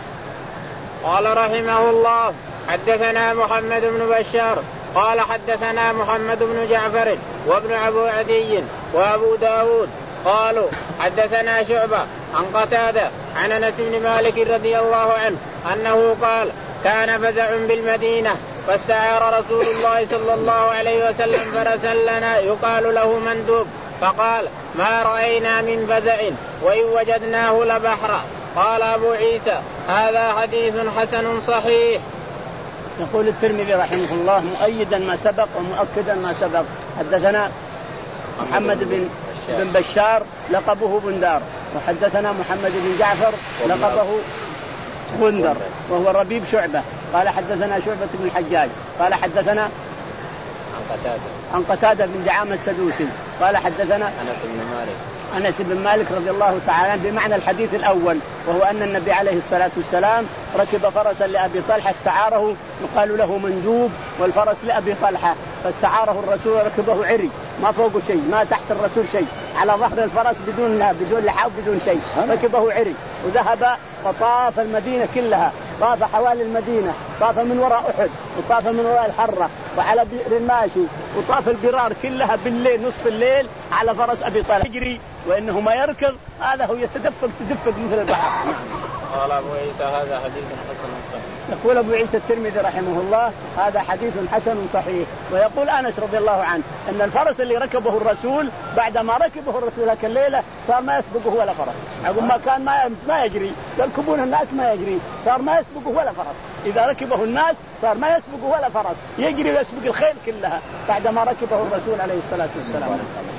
قال رحمه الله حدثنا محمد بن بشار قال حدثنا محمد بن جعفر وابن أبو عدي وأبو داود قالوا حدثنا شعبة عن قتادة عن أنس بن مالك رضي الله عنه أنه قال كان فزع بالمدينة فاستعار رسول الله صلى الله عليه وسلم فرسا لنا يقال له مندوب، فقال ما رأينا من فزع وإن وجدناه لبحرا. قال أبو عيسى هذا حديث حسن صحيح. يقول الترمذي رحمه الله مؤيدا ما سبق ومؤكدا ما سبق. حدثنا محمد بن بن بشار لقبه بندار، وحدثنا محمد بن جعفر لقبه غندر وهو ربيب شعبة، قال حدثنا شعبة بن الحجاج قال حدثنا عن قتادة عن قتادة بن دعامة السدوسي قال حدثنا أنس بن مالك أنس بن مالك رضي الله تعالى بمعنى الحديث الأول، وهو أن النبي عليه الصلاة والسلام ركب فرسا لأبي طلحة استعاره يقال له مندوب، والفرس لأبي طلحة فاستعاره الرسول ركبه عري ما فوقه شيء ما تحت الرسول شيء، على ظهر الفرس بدون بدون لحاف بدون شيء، ركبه عري وذهب وطاف المدينة كلها، طاف حوالي المدينة، طاف من وراء أحد وطاف من وراء الحرة وعلى بئر الماشي وطاف البرار كلها بالليل نصف الليل على فرس أبي طلحة يجري وإنه ما يركض، هذا هو يتدفق تدفق مثل البحر. قال أبو عيسى هذا حديث حسن صحيح. يقول أبو عيسى الترمذي رحمه الله هذا حديث حسن صحيح. ويقول أنس رضي الله عنه أن الفرس اللي ركبه الرسول بعدما ركبه الرسول هذيك الليلة صار ما يسبقه ولا فرس، عقب ما كان ما ما يجري يركبون الناس ما يجري، صار ما يسبقه ولا فرس، إذا ركبه الناس صار ما يسبقه ولا فرس، يجري ويسبق الخيل كلها بعدما ركبه الرسول عليه الصلاة والسلام.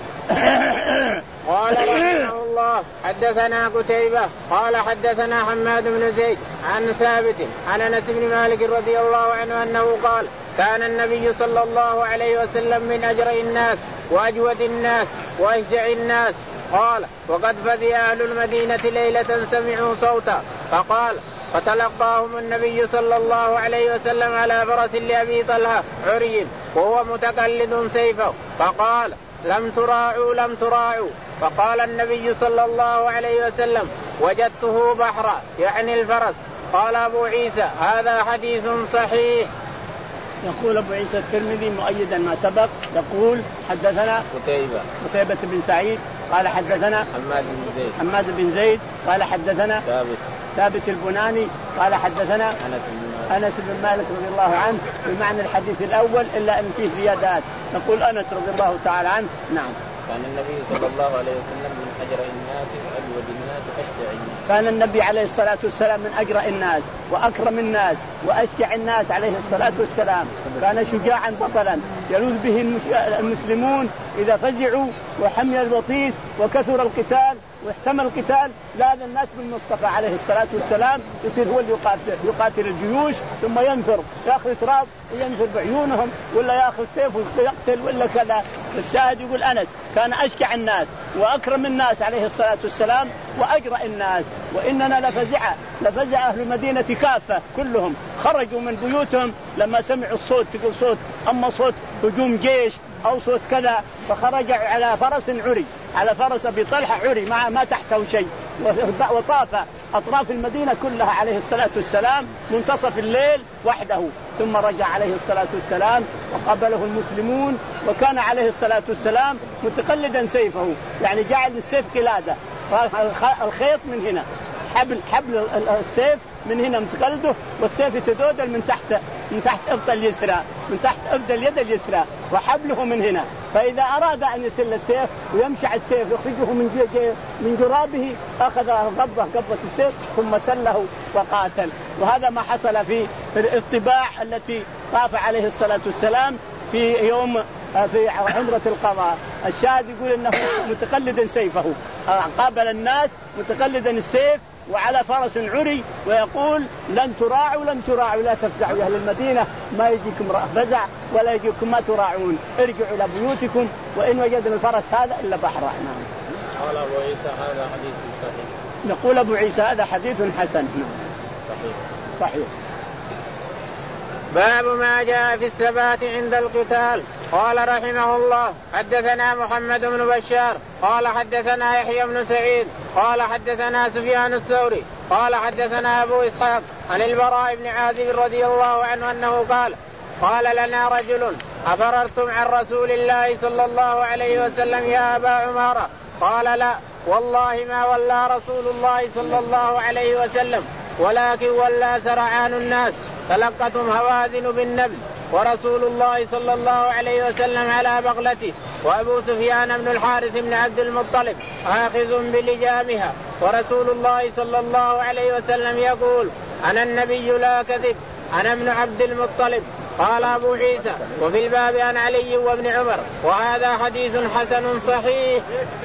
قال رحمه الله حدثنا قتيبة قال حدثنا حماد بن زيد عن ثابت عن أنس بن مالك رضي الله عنه أنه قال كان النبي صلى الله عليه وسلم من أجرى الناس وأجود الناس وأشجع الناس. قال وقد فزع أهل المدينة ليلة سمعوا صوتا فقال فتلقاهم النبي صلى الله عليه وسلم على فرس لأبي طلحة عري وهو متقلد سيفه، فقال لم تراعوا لم تراعوا، فقال النبي صلى الله عليه وسلم وجدته بحرا يعني الفرس. قال أبو عيسى هذا حديث صحيح. يقول أبو عيسى الترمذي مؤيدا ما سبق يقول حدثنا قتيبة قتيبة بن سعيد قال حدثنا حماد بن زيد حماد بن زيد قال حدثنا ثابت ثابت البناني قال حدثنا أنس بن أنس بن مالك رضي الله عنه بمعنى الحديث الأول إلا أن فيه زيادات. نقول أنس رضي الله تعالى عنه نعم كان النبي صلى الله عليه وسلم من أجرى الناس وأجود الناس وأشجع الناس. كان النبي عليه الصلاة والسلام من أجرى الناس وأكرم الناس وأشجع الناس عليه الصلاة والسلام، كان شجاعا بطلا يلوذ به المسلمون إذا فزعوا وحمي الوطيس وكثر القتال واحتمل القتال لاذ الناس بالمصطفى عليه الصلاة والسلام يصير هو اللي يقاتل يقاتل الجيوش ثم ينفر ياخذ تراب وينفر بعيونهم ولا ياخذ سيف ويقتل ولا كذا. الشاهد يقول أنس كان أشجع الناس وأكرم الناس عليه الصلاة والسلام وأجرأ الناس، وإننا لفزع لفزع أهل المدينة كافة كلهم خرجوا من بيوتهم لما سمعوا الصوت، تقول صوت أما صوت هجوم جيش أو صوت كذا، فخرج على فرس عري على فرس أبي طلحة عري ما ما تحته شيء وطاف أطراف المدينة كلها عليه الصلاة والسلام منتصف الليل وحده، ثم رجع عليه الصلاة والسلام وقابله المسلمون، وكان عليه الصلاة والسلام متقلدا سيفه يعني جعل السيف قلادة، الخيط من هنا حبل حبل السيف من هنا متقلده والسيف يتدودل من تحت من تحت إبط اليسرى من تحت إبط اليد اليسرى وحبله من هنا، فإذا أراد أن يسل السيف ويمشع السيف يخرجه من من جرابه أخذ غبة غبة السيف ثم سله وقاتل. وهذا ما حصل في الطباع التي طاف عليه الصلاة والسلام في يوم في عمرة القضاء. الشاهد يقول إنه متقلدا سيفه، قابل الناس متقلدا السيف وعلى فرس عري، ويقول لن تراعوا لن تراعوا لا تفزعوا يا أهل المدينة، ما يجيكم فزع ولا يجيكم ما تراعون، ارجعوا إلى بيوتكم وإن وجدنا الفرس هذا إلا بحر. قال أبو عيسى هذا حديث صحيح. نقول أبو عيسى هذا حديث حسن صحيح صحيح. باب ما جاء في الثبات عند القتال. قال رحمه الله حدثنا محمد بن بشار قال حدثنا يحيى بن سعيد قال حدثنا سفيان الثوري قال حدثنا أبو إسحاق عن البراء بن عازب رضي الله عنه أنه قال قال لنا رجل أفررتم عن رسول الله صلى الله عليه وسلم يا أبا عمارة؟ قال لا والله ما ولى رسول الله صلى الله عليه وسلم ولكن ولى سرعان الناس تلقتهم هوازن بالنبل ورسول الله صلى الله عليه وسلم على بغلته وأبو سفيان بن الحارث بن عبد المطلب آخذ بلجامها ورسول الله صلى الله عليه وسلم يقول أنا النبي لا كذب أنا ابن عبد المطلب. قال أبو عيسى وفي الباب عن علي وابن عمر وهذا حديث حسن صحيح.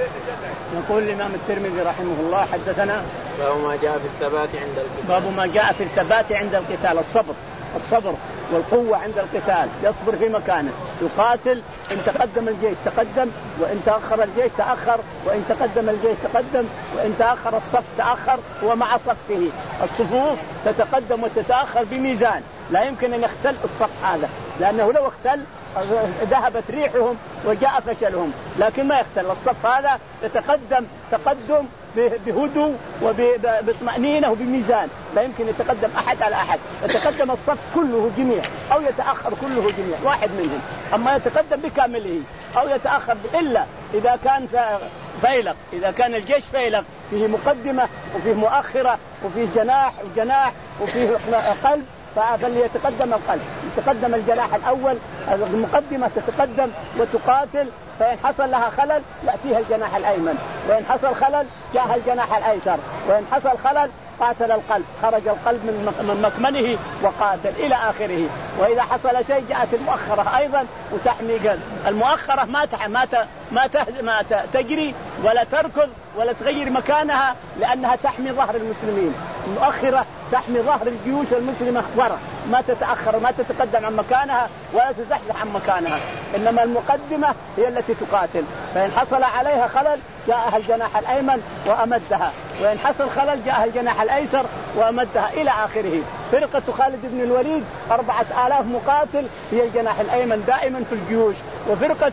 يقول الإمام الترمذي رحمه الله حدثنا باب ما جاء في الثبات عند القتال. باب ما جاء في الثبات عند القتال، الصبر الصبر والقوة عند القتال، يصبر في مكانه يقاتل، إن تقدم الجيش تقدم وإن تأخر الجيش تأخر وإن تقدم الجيش تقدم وإن تأخر الصف تأخر ومع صفه. الصفوف تتقدم وتتأخر بميزان، لا يمكن أن يختل الصف هذا، لأنه لو اختل ذهبت ريحهم وجاء فشلهم، لكن ما يختل الصف هذا يتقدم تقدم بهدوء وبطمأنينة وبميزان، لا يمكن يتقدم أحد على أحد، يتقدم الصف كله جميع أو يتأخر كله جميع واحد منهم، أما يتقدم بكامله أو يتأخر إلا إذا كان فيلق، إذا كان الجيش فيلق فيه مقدمة وفيه مؤخرة وفيه جناح وجناح وفيه قلب فليتقدم القلب، يتقدم الجناح الأول، المقدمة تتقدم وتقاتل، فإن حصل لها خلل يأتيها الجناح الأيمن، وإن حصل خلل جاءها الجناح الأيسر، وإن حصل خلل قاتل القلب، خرج القلب من مكمنه وقاتل إلى آخره. وإذا حصل شيء جاءت المؤخرة أيضا وتحمي قلب. المؤخرة ما ما ما ما تجري ولا تركض ولا تغير مكانها لأنها تحمي ظهر المسلمين، المؤخرة تحمي ظهر الجيوش المسلمة وراء، ما تتأخر ما تتقدم عن مكانها ولا تزحزح عن مكانها، إنما المقدمة هي التي تقاتل، فإن حصل عليها خلل جاءها الجناح الأيمن وأمدها، وإن حصل خلل جاءها الجناح الأيسر وأمدها إلى آخره. فرقة خالد بن الوليد أربعة آلاف مقاتل هي الجناح الأيمن دائما في الجيوش، وفرقة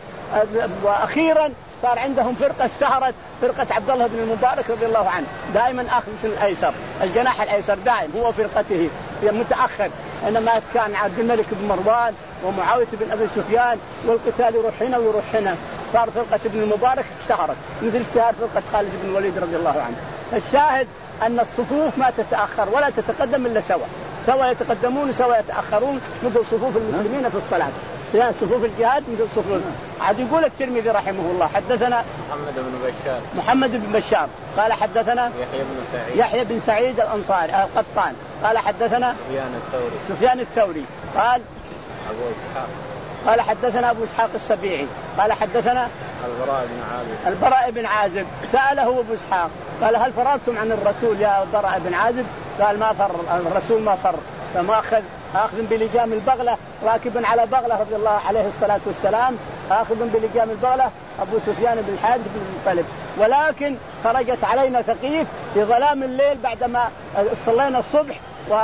وأخيرا صار عندهم فرقة اشتهرت فرقة عبد الله بن المبارك رضي الله عنه دائما آخذ في الأيسر، الجناح الأيسر دائم هو فرقته هي متأخر، إنما كان عبد الملك بن مروان ومعاوية بن أبي سفيان والقتال يروح هنا ويروح هنا، صار فرقة ابن المبارك اشتهرت مثل اشتهار فرقة خالد بن الوليد رضي الله عنه. الشاهد أن الصفوف ما تتأخر ولا تتقدم إلا سوا سوا يتقدمون سوا يتأخرون مثل صفوف المسلمين في الصلاة، صفوف الجهاد مثل صفوف. عاد يقول الترمذي رحمه الله حدثنا محمد بن بشار محمد بن بشار قال حدثنا يحيى بن سعيد يحيى بن سعيد الأنصاري القطان قال حدثنا سفيان الثوري سفيان الثوري قال أبو إسحاق قال حدثنا أبو إسحاق السبيعي قال حدثنا البراء بن عازب البراء بن عازب سأله أبو إسحاق قال هل فررتم عن الرسول يا البراء بن عازب؟ قال ما فر الرسول ما فر، فما أخذ آخذ بلجام البغلة راكبا على بغلة رضي الله عليه الصلاة والسلام، آخذ بلجام البغلة أبو سفيان بن الحارث بن المطلب، ولكن خرجت علينا ثقيف في ظلام الليل بعدما صلينا الصبح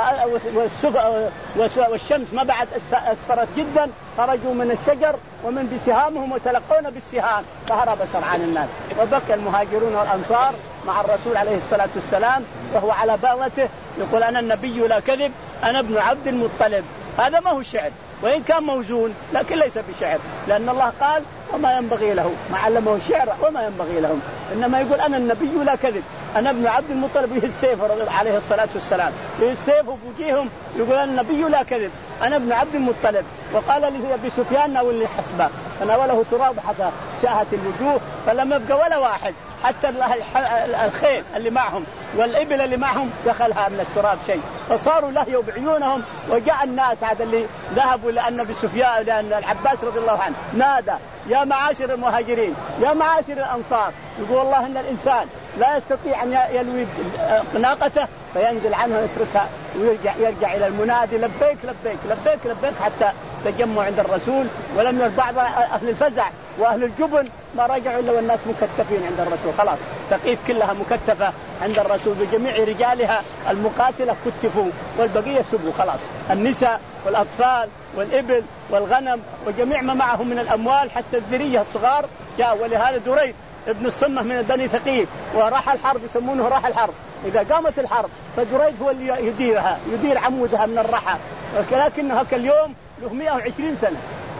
والشمس ما بعد أسفرت جدا، خرجوا من الشجر ومن بسهامهم وتلقون بالسهام فهرب سرعان الناس، وبقى المهاجرون والأنصار مع الرسول عليه الصلاة والسلام وهو على بغلته يقول أنا النبي لا كذب أنا ابن عبد المطلب. هذا ما هو شعر وإن كان موزون لكن ليس بشعر، لأن الله قال وما ينبغي له ما علمه الشعر وما ينبغي لهم، إنما يقول أنا النبي لا كذب أنا ابن عبد المطلب به السيف عليه الصلاة والسلام به السيف وبوجيههم يقول أنا النبي لا كذب أنا ابن عبد المطلب. وقال لأبي سفيان ناولني حسبه فناوله تراب حتى شاهت الوجوه فلم يبقى ولا واحد حتى الخيل اللي معهم والإبل اللي معهم دخلها من التراب شيء، فصاروا لهيوا بعيونهم. وجاء الناس هذا اللي ذهبوا لأن أبي سفيان لأن العباس رضي الله عنه نادى يا معاشر المهاجرين يا معاشر الأنصار، يقول والله إن الإنسان لا يستطيع أن يلوي ناقته فينزل عنها ويتركها ويرجع يرجع إلى المنادي لبيك لبيك لبيك لبيك حتى تجمعوا عند الرسول. ولم يرضع أهل الفزع وأهل الجبن ما رجعوا إلا والناس مكتفين عند الرسول. خلاص ثقيف كلها مكتفة عند الرسول بجميع رجالها المقاتلة كتفوا والبقية سبوا. خلاص النساء والأطفال والإبل والغنم وجميع ما معهم من الأموال حتى الذرية الصغار جاء. ولهذا دريد ابن الصمة من بني ثقيف وراح الحرب يسمونه راح الحرب. إذا قامت الحرب فدريد هو اللي يديرها يدير عمودها من الرحى. ولكنها كاليوم له مئة وعشرين سنة.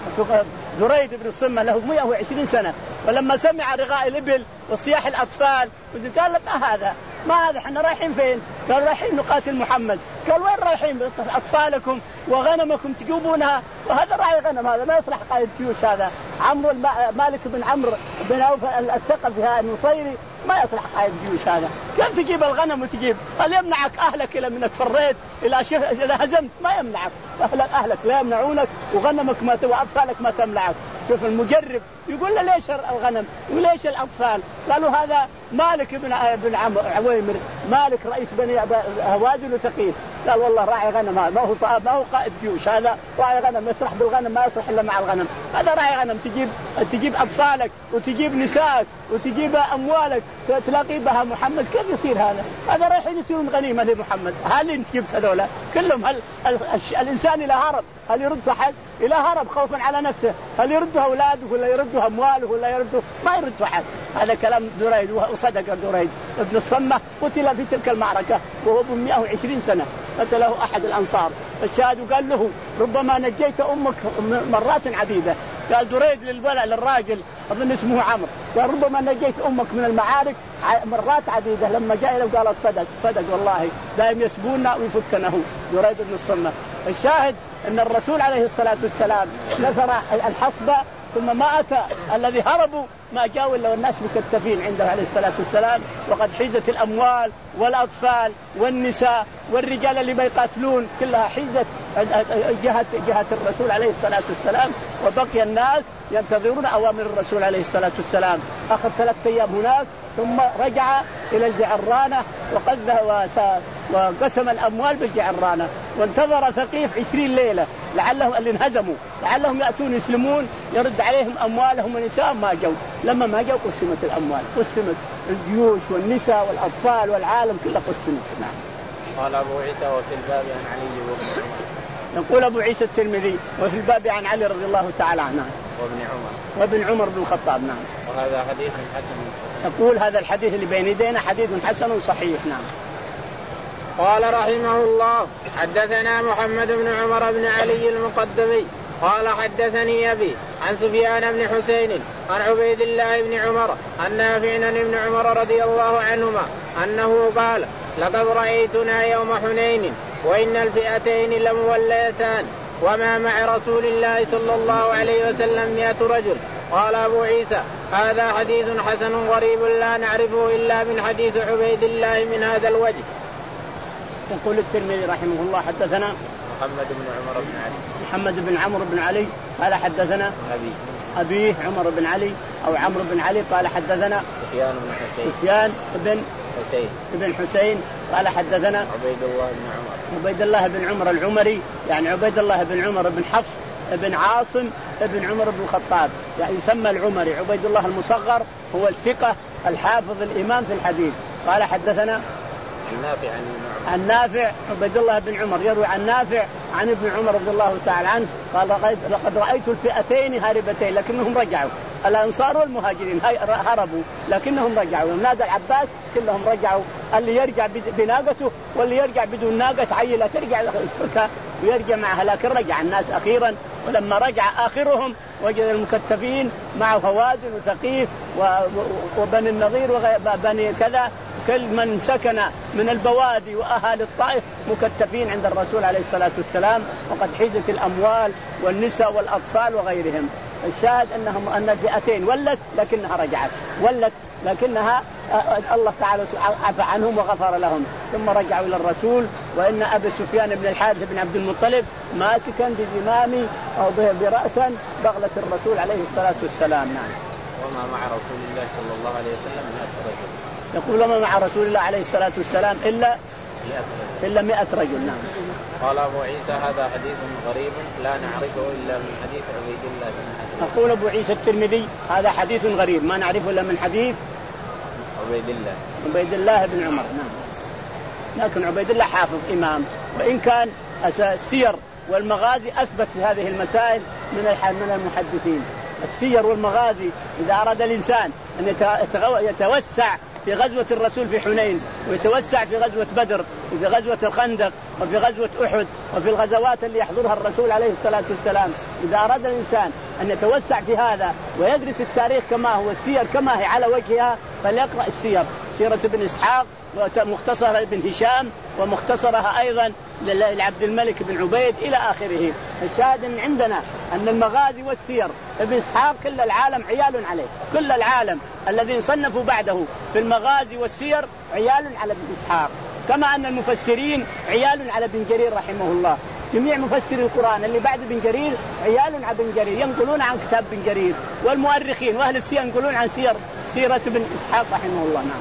دريد بن الصمة له مئة وعشرين سنة. ولما سمع رغاء الإبل وصياح الأطفال قال ما هذا ما هذا احنا رايحين فين؟ قال رايحين نقاتل محمد. قال وين رايحين؟ أطفالكم وغنمكم تجوبونها وهذا راعي غنم هذا ما يصلح قائد جيوش. هذا عمرو مالك بن عمرو بن عوف الثقفي النصيري ما يصلح قائد جيوش. هذا كيف تجيب الغنم وتجيب؟ قال يمنعك أهلك إلى منك فريت إلى شف... إلى هزمت ما يمنعك أهلك أهلك لا يمنعونك وغنمك ما ت... وأطفالك ما تمنعك. شوف المجرب يقول له ليش الغنم وليش الأطفال؟ قالوا هذا مالك بن بن عويمر مالك رئيس بني هوازن وثقيف. قال والله راعي غنم ما هو صعب ما هو قائد جيوش. هذا راعي غنم يصلح بالغنم ما يصلح إلا مع الغنم. هذا راعي غنم تجيب تجيب أطفالك وتجيب نسائك وتجيب أموالك تلاقي بها محمد. كيف يصير هذا؟ هذا رايحين يصيرون غنيمة لمحمد. هل انت جبت هذولا كلهم؟ هل الإنسان إلى هرب هل يرد أحد؟ إلى هرب خوفا على نفسه هل يرد أولاده ولا يرد أمواله ولا يرد ما يرد أحد. هذا كلام دريد وصدق دريد ابن الصمة قتل في تلك المعركة وهو بمئة وعشرين سنة. قتله أحد الأنصار الشاهد وقال له ربما نجيت أمك مرات عديدة. قال دريد للبلع للراجل أظن اسمه عمرو قال ربما نجيت أمك من المعارك مرات عديدة. لما جاء له قال صدق صدق والله دائم يسبونا ويفكنه دريد بن الصمة. الشاهد أن الرسول عليه الصلاة والسلام نثر الحصبة ثم ما أتى الذي هربوا ما جاءوا إلا والناس مكتفين عنده عليه الصلاة والسلام. وقد حيزت الأموال والأطفال والنساء والرجال اللي بيقاتلون كلها حيزت جهة جهة الرسول عليه الصلاة والسلام. وبقي الناس ينتظرون أوامر الرسول عليه الصلاة والسلام. أخذ ثلاثة أيام هناك ثم رجع إلى الجعرانة وقذ وقسم الأموال بالجعرانة وانتظر ثقيف عشرين ليلة لعلهم اللي انهزموا لعلهم يأتون يسلمون يرد عليهم أموالهم ونساء ما جو. لما ما جو قسمت الأموال قسمت الجيوش والنساء والأطفال والعالم كله قسمت. نعم. قال أبو عيسى وفي الباب عن علي وابن عمر. يقول أبو عيسى الترمذي وفي الباب عن علي رضي الله تعالى عنه وابن عمر وابن عمر بن الخطاب. نعم. وهذا حديث حسن صحيح. يقول هذا الحديث اللي بين يدينا حديث حسن صحيح. نعم. قال رحمه الله حدثنا محمد بن عمر بن علي المقدمي قال حدثني أبي عن سفيان بن حسين عن عبيد الله بن عمر عن نافع عن ابن عمر رضي الله عنهما أنه قال لقد رأيتنا يوم حنين وإن الفئتين لموليتان وما مع رسول الله صلى الله عليه وسلم مئة رجل. قال أبو عيسى هذا حديث حسن غريب لا نعرفه إلا من حديث عبيد الله من هذا الوجه. يقول الترمذي رحمه الله حدثنا محمد بن عمر بن علي محمد بن عمرو بن علي قال حدثنا أبي أبيه عمر بن علي أو عمرو بن علي قال حدثنا سفيان بن حسين سفيان بن حسين بن حسين قال حدثنا عبيد الله بن عمر عبيد الله بن عمر العمري يعني عبيد الله بن عمر بن حفص بن عاصم بن عمر بن الخطاب يعني يسمى العمري. عبيد الله المصغر هو الثقة الحافظ الإمام في الحديث. قال حدثنا النافع عن عن نافع عبيد الله بن عمر يروي عن نافع عن ابن عمر رضي الله تعالى عنه قال لقد رأيت الفئتين هاربتين لكنهم رجعوا. الأنصار والمهاجرين هربوا لكنهم رجعوا. نادى العباس كلهم رجعوا اللي يرجع بناقته واللي يرجع بدون ناقة عيلة ترجع تركها ويرجع معها لكن رجع الناس أخيرا. ولما رجع آخرهم وجد المكتفين مع هوازن وثقيف وبني النضير وبني كذا كل من سكن من البوادي وأهل الطائف مكتفين عند الرسول عليه الصلاة والسلام وقد حيزت الأموال والنساء والأطفال وغيرهم. الشاهد أنهم أن الفئتين ولت لكنها رجعت ولت لكنها الله تعالى عفى عنهم وغفر لهم، ثم رجعوا إلى الرسول. وإن أبي سفيان بن الحارث بن عبد المطلب ماسكا بزمام أو برأسا بغلة الرسول عليه الصلاة والسلام. نعم. وما مع رسول الله صلى الله عليه وسلم مئة رجل. يقول وما مع رسول الله عليه الصلاة والسلام إلا إلا مئة رجل. نعم. قال أبو عيسى هذا حديث غريب لا نعرفه إلا من حديث عبيد الله بن حديث. يقول أبو عيسى الترمذي هذا حديث غريب ما نعرفه إلا من حديث عبيد الله عبيد الله بن عمر. نعم. لكن عبيد الله حافظ إمام، وإن كان السير والمغازي أثبت في هذه المسائل من من المحدثين. السير والمغازي إذا أراد الإنسان أن يتوسع في غزوة الرسول في حنين، ويتوسع في غزوة بدر، وفي غزوة الخندق، وفي غزوة أحد، وفي الغزوات اللي يحضرها الرسول عليه الصلاة والسلام، إذا أراد الإنسان أن يتوسع في هذا ويدرس التاريخ كما هو، السير كما هي على وجهها، فليقرأ السير، سيرة ابن إسحاق ومختصرة ابن هشام ومختصرها أيضا لعبد الملك بن عبيد إلى آخره. الشاهد إن عندنا أن المغازي والسير ابن إسحاق كل العالم عيال عليه، كل العالم الذين صنفوا بعده في المغازي والسير عيال على ابن إسحاق، كما أن المفسرين عيال على بن جرير رحمه الله. جميع مفسري القرآن اللي بعد بن جرير عيال على بن جرير، ينقلون عن كتاب بن جرير، والمؤرخين وأهل السير ينقلون عن سير سيرة ابن إسحاق رحمه الله. نعم.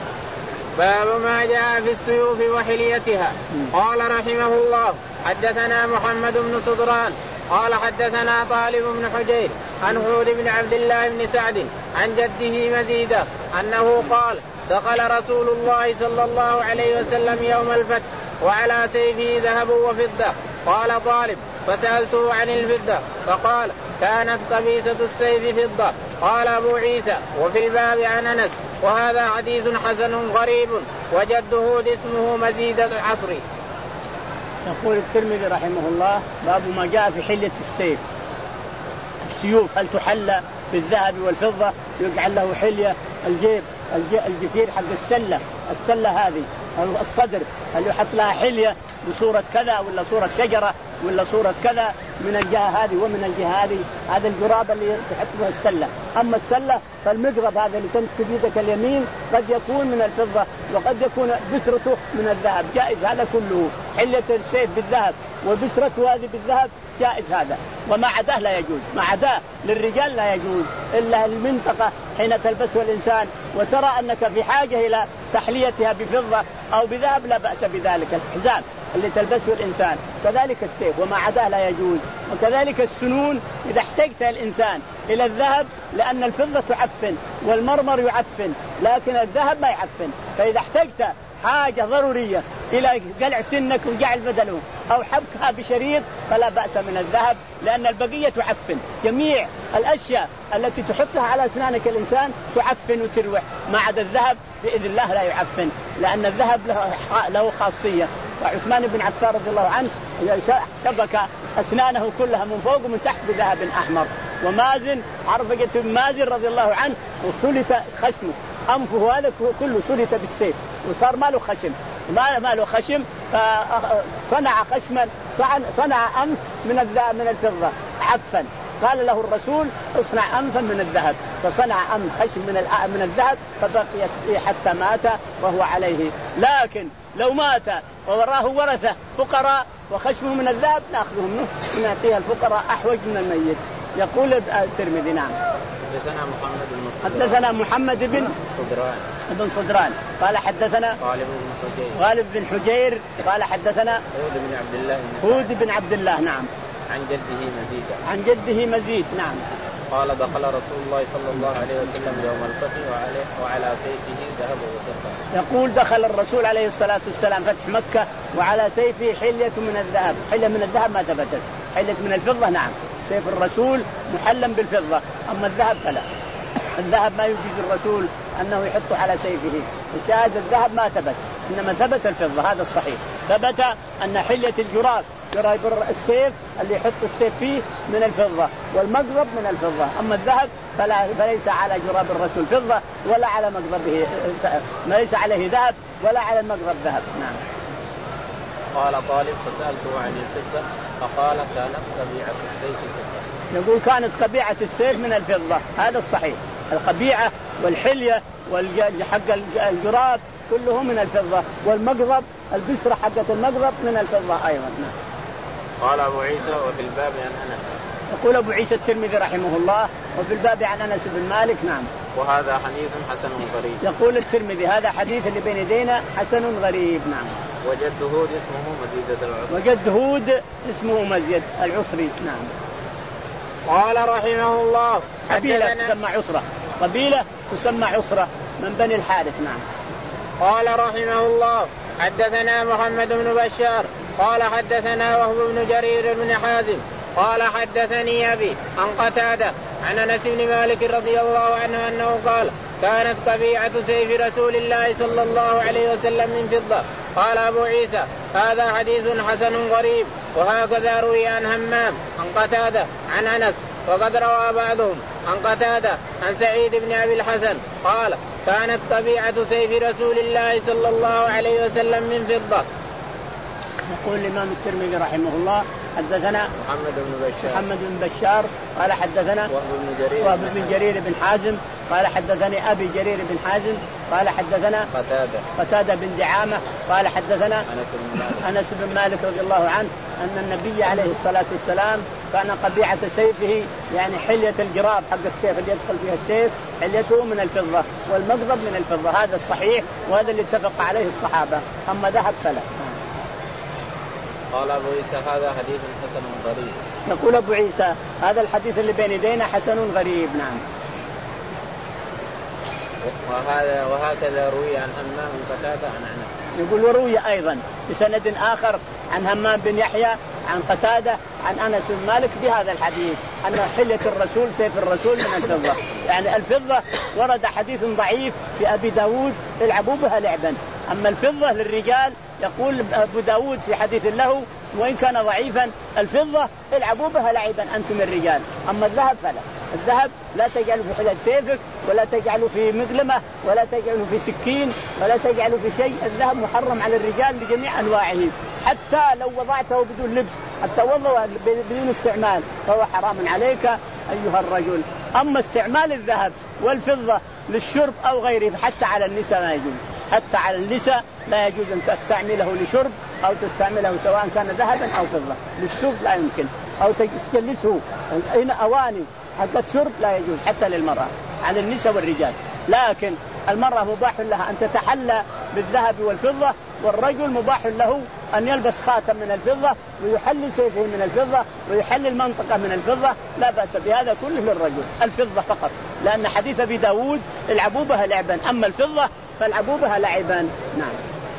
باب ما جاء في السيوف وحليتها. قال رحمه الله حدثنا محمد بن صدران قال حدثنا طالب بن حجير عن هود بن عبد الله بن سعد عن جده مزيدة أنه قال دخل رسول الله صلى الله عليه وسلم يوم الفتح وعلى سيفه ذهب وفضة. قال طالب فسألته عن الفضة فقال كانت قبيسة السيف فضة. قال أبو عيسى وفي الباب عن أنس وهذا حديث حسن غريب وجد هود اسمه مزيد العصري. يقول الترمذي رحمه الله باب ما جاء في حلية السيف. السيوف هل تحلى بالذهب والفضة؟ يجعل له حلية الجيب الجثير حق السلة، السلة هذه الصدر اللي يحط لها حلية بصورة كذا ولا صورة شجرة ولا صورة كذا من الجهة هذه ومن الجهة هذه، هذا الجراب اللي تحط له السلة. أما السلة فالمجرب هذا اللي تمسك بيدك اليمين قد يكون من الفضة وقد يكون بسرته من الذهب، جائز هذا كله. حلية السيف بالذهب وبسرته هذه بالذهب جائز هذا، وما عداه لا يجوز، ما عداه للرجال لا يجوز إلا المنطقة حين تلبسه الإنسان وترى أنك في حاجة إلى تحليتها بفضة أو بذهب لا بأس بذلك. الحزام اللي تلبسه الإنسان كذلك السيف وما عداه لا يجوز. وكذلك السنون إذا احتجت الإنسان إلى الذهب، لأن الفضة تعفن والمرمر يعفن لكن الذهب ما يعفن، فإذا احتجت حاجة ضرورية إلى قلع سنك وجعل بدله أو حبكها بشريط فلا بأس من الذهب، لأن البقية تعفن. جميع الأشياء التي تحطها على أسنانك الإنسان تعفن وتروح، ما عدا الذهب بإذن الله لا يعفن، لأن الذهب له له خاصية. وعثمان بن عفان رضي الله عنه شبك أسنانه كلها من فوق ومن تحت بذهب أحمر. ومازن عرفجة بن مازن رضي الله عنه وثلث خشمه، أنفه هذا كله ثلث بالسيف وصار ما له خشم، ما ما له خشم، فصنع خشما، صنع أنف من الذهب من الفضة عفن. قال له الرسول اصنع أنفا من الذهب، فصنع أنف خشم من من الذهب فبقي حتى مات وهو عليه. لكن لو مات ووراه ورثة فقراء وخشمه من الذهب نأخذه منه ونعطيها الفقراء أحوج من الميت. يقول الترمذي نعم حدثنا محمد بن حدثنا محمد بن صدران بن صدران قال حدثنا غالب بن حجير غالب بن حجير قال حدثنا هود بن عبد الله هود بن عبد الله نعم عن جده مزيد عن جده مزيد نعم قال دخل رسول الله صلى الله عليه وسلم يوم الفتح وعليه وعلى سيفه ذهب وفضة. يقول دخل الرسول عليه الصلاة والسلام فتح مكة وعلى سيفه حلية من الذهب. حلية من الذهب ما ثبتت، حلية من الفضة نعم، سيف الرسول محلم بالفضة، أما الذهب فلا. الذهب ما يجوز الرسول أنه يحطه على سيفه، الشاهد الذهب ما ثبت، إنما ثبت الفضة، هذا الصحيح. ثبت أن حلية الجراب جراب السيف اللي يحط السيف فيه من الفضة والمقرب من الفضة، أما الذهب فلا فليس على جراب الرسول فضة ولا على مقربه، ليس عليه ذهب ولا على المقرب ذهب. نعم. قال طالب فسألته عن الفضة فقال كانت قبيعة السيف فضة. يقول كانت قبيعة السيف من الفضة، هذا الصحيح. القبيعة والحلية والحق الجراب كله من الفضة، والمقرب البسرة حقة المقرب من الفضة أيضا. قال أبو عيسى وفي الباب عن أنس. يقول أبو عيسى الترمذي رحمه الله وفي الباب عن أنس بن مالك. نعم. وهذا حديث حسن غريب. يقول الترمذي هذا حديث اللي بين يدينا حسن غريب. نعم. وجد هود اسمه مزيد العصري. وجد هود اسمه مزيد العصري. نعم. قال رحمه الله قبيلة تسمى عصرة، قبيلة تسمى عصرة من بني الحارث. نعم. قال رحمه الله حدثنا محمد بن بشار قال حدثنا وهب بن جرير بن حازم قال حدثني أبي عن قتادة عن أنس بن مالك رضي الله عنه أنه قال كانت قبيعة سيف رسول الله صلى الله عليه وسلم من فضة. قال أبو عيسى هذا حديث حسن غريب. وهكذا روي عن همام عن قتادة عن أنس، وقد روى بعضهم عن قتادة عن سعيد بن أبي الحسن قال كانت قبيعة سيف رسول الله صلى الله عليه وسلم من فضة. يقول الإمام الترمذي رحمه الله حدثنا محمد بن بشار محمد بن بشار قال حدثنا وهب بن جرير وهب بن جرير بن حازم قال حدثني أبي جرير بن حازم قال حدثنا قتادة قتادة بن دعامة قال حدثنا أنس بن مالك أنس بن مالك رضي الله عنه أن النبي عليه الصلاة والسلام كان قبيعة سيفه يعني حلية الجراب حق السيف اللي يدخل فيها السيف حليته من الفضة والمقرب من الفضة. هذا الصحيح وهذا اللي اتفق عليه الصحابة، أما ذهب فلا. قال أبو عيسى هذا حديث حسن غريب. يقول أبو عيسى هذا الحديث اللي بين يدينا حسن غريب. نعم. وهذا وهكذا روي عن همام قتادة عن أنس. يقول وروي أيضا بسند آخر عن همام بن يحيى عن قتادة عن أنس بن مالك بهذا الحديث أن حلية الرسول سيف الرسول من الفضة. يعني الفضة ورد حديث ضعيف في أبي داود العبوا بها لعبا، أما الفضة للرجال يقول أبو داود في حديث له وإن كان ضعيفا الفضة العبوا بها لعبا أنتم الرجال، أما الذهب فلا. الذهب لا تجعله في حلة سيفك ولا تجعله في مقلمة ولا تجعله في سكين ولا تجعله في شيء. الذهب محرم على الرجال بجميع أنواعه، حتى لو وضعته بدون لبس حتى وضعه بدون استعمال فهو حرام عليك أيها الرجل. أما استعمال الذهب والفضة للشرب أو غيره حتى على النساء لا يجوز، حتى على النساء لا يجوز أن تستعمله لشرب أو تستعمله سواء كان ذهبا أو فضة. للشرب لا يمكن، أو تجلسه هنا أواني حقت شرب لا يجوز حتى للمرأة على النساء والرجال. لكن المرأة مباح لها أن تتحلى بالذهب والفضة، والرجل مباح له أن يلبس خاتم من الفضة ويحل سيفه من الفضة ويحل المنطقة من الفضة، لا بأس بهذا كله للرجل. الفضة فقط، لأن حديث أبي داود العبوا بها لعبا، أما الفضة فالعبوا بها لعبا. نعم.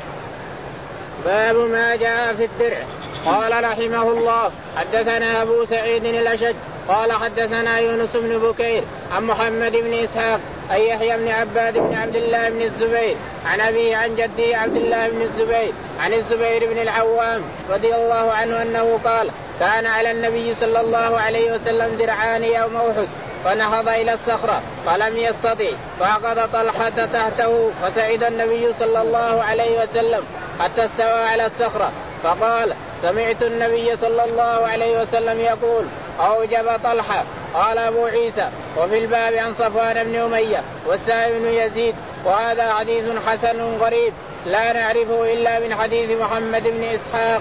باب ما جاء في الدرع. قال رحمه الله حدثنا أبو سعيد الأشج قال حدثنا يونس بن بكير عن محمد بن إسحاق أن يحيى بن عباد بن عبد الله بن الزبير عن أبيه عن جده عبد الله بن الزبير عن الزبير بن العوام رضي الله عنه أنه قال كان على النبي صلى الله عليه وسلم درعان يوم أحد فنهض إلى الصخرة فلم يستطع فأخذ طلحة تحته فصعد النبي صلى الله عليه وسلم حتى استوى على الصخرة فقال سمعت النبي صلى الله عليه وسلم يقول أوجب طلحة. قال أبو عيسى وفي الباب عن صفوان بن أمية والسائب بن يزيد وهذا حديث حسن غريب لا نعرفه إلا من حديث محمد بن إسحاق.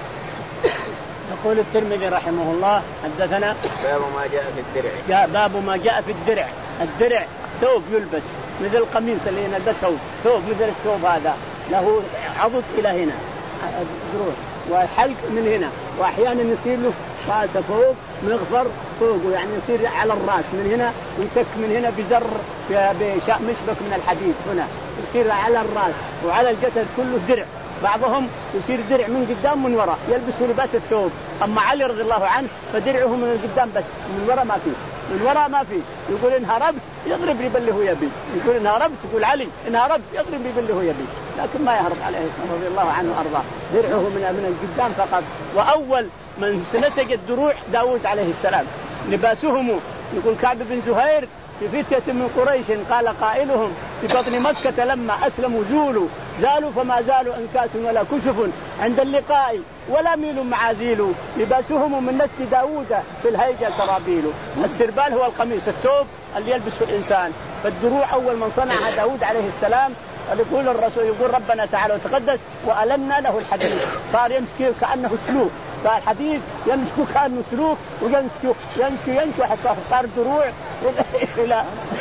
يقول الترمذي رحمه الله حدثنا باب ما جاء في الدرع. جاء باب ما جاء في الدرع. الدرع ثوب يلبس مثل القميص اللي نلبسه، ثوب مثل الثوب هذا له عضد إلى هنا دروع والحلق من هنا، وأحيانا يصير له رأس فوق مغفر فوقه يعني يصير على الرأس من هنا ويتك من هنا بزر بمشبك من الحديد هنا يصير على الرأس وعلى الجسد كله درع. بعضهم يصير درع من قدام من وراء يلبسوا لباس الثوب، أما علي رضي الله عنه فدرعه من القدام بس من وراء ما فيه، من وراء ما فيه. يقول إن هربت يضرب لي بل هو يبي، يقول إن هربت يقول علي إن هربت يضرب لي بل هو يبي، لكن ما يهرب عليه رضي الله عنه وأرضاه. درعه من من القدام فقط. وأول من نسج الدروع داود عليه السلام لباسهم. يقول كعب بن زهير في فتية من قريش قال قائلهم في بطن مكة لما أسلموا زولوا زالوا فما زالوا انكاس ولا كشف عند اللقاء ولا ميل معازيل لباسهم من نسج داوود في الهيجة سرابيل. السربال هو القميص الثوب اللي يلبسه الإنسان. فالدروع أول من صنعها داود عليه السلام. يقول الرسول يقول ربنا تعالى وتقدس وألنا له الحديد صار يمسك كأنه سلوك. فالحديد يمسك كأنه سلوك ويمسك يمسك يمسك صار دروع إلى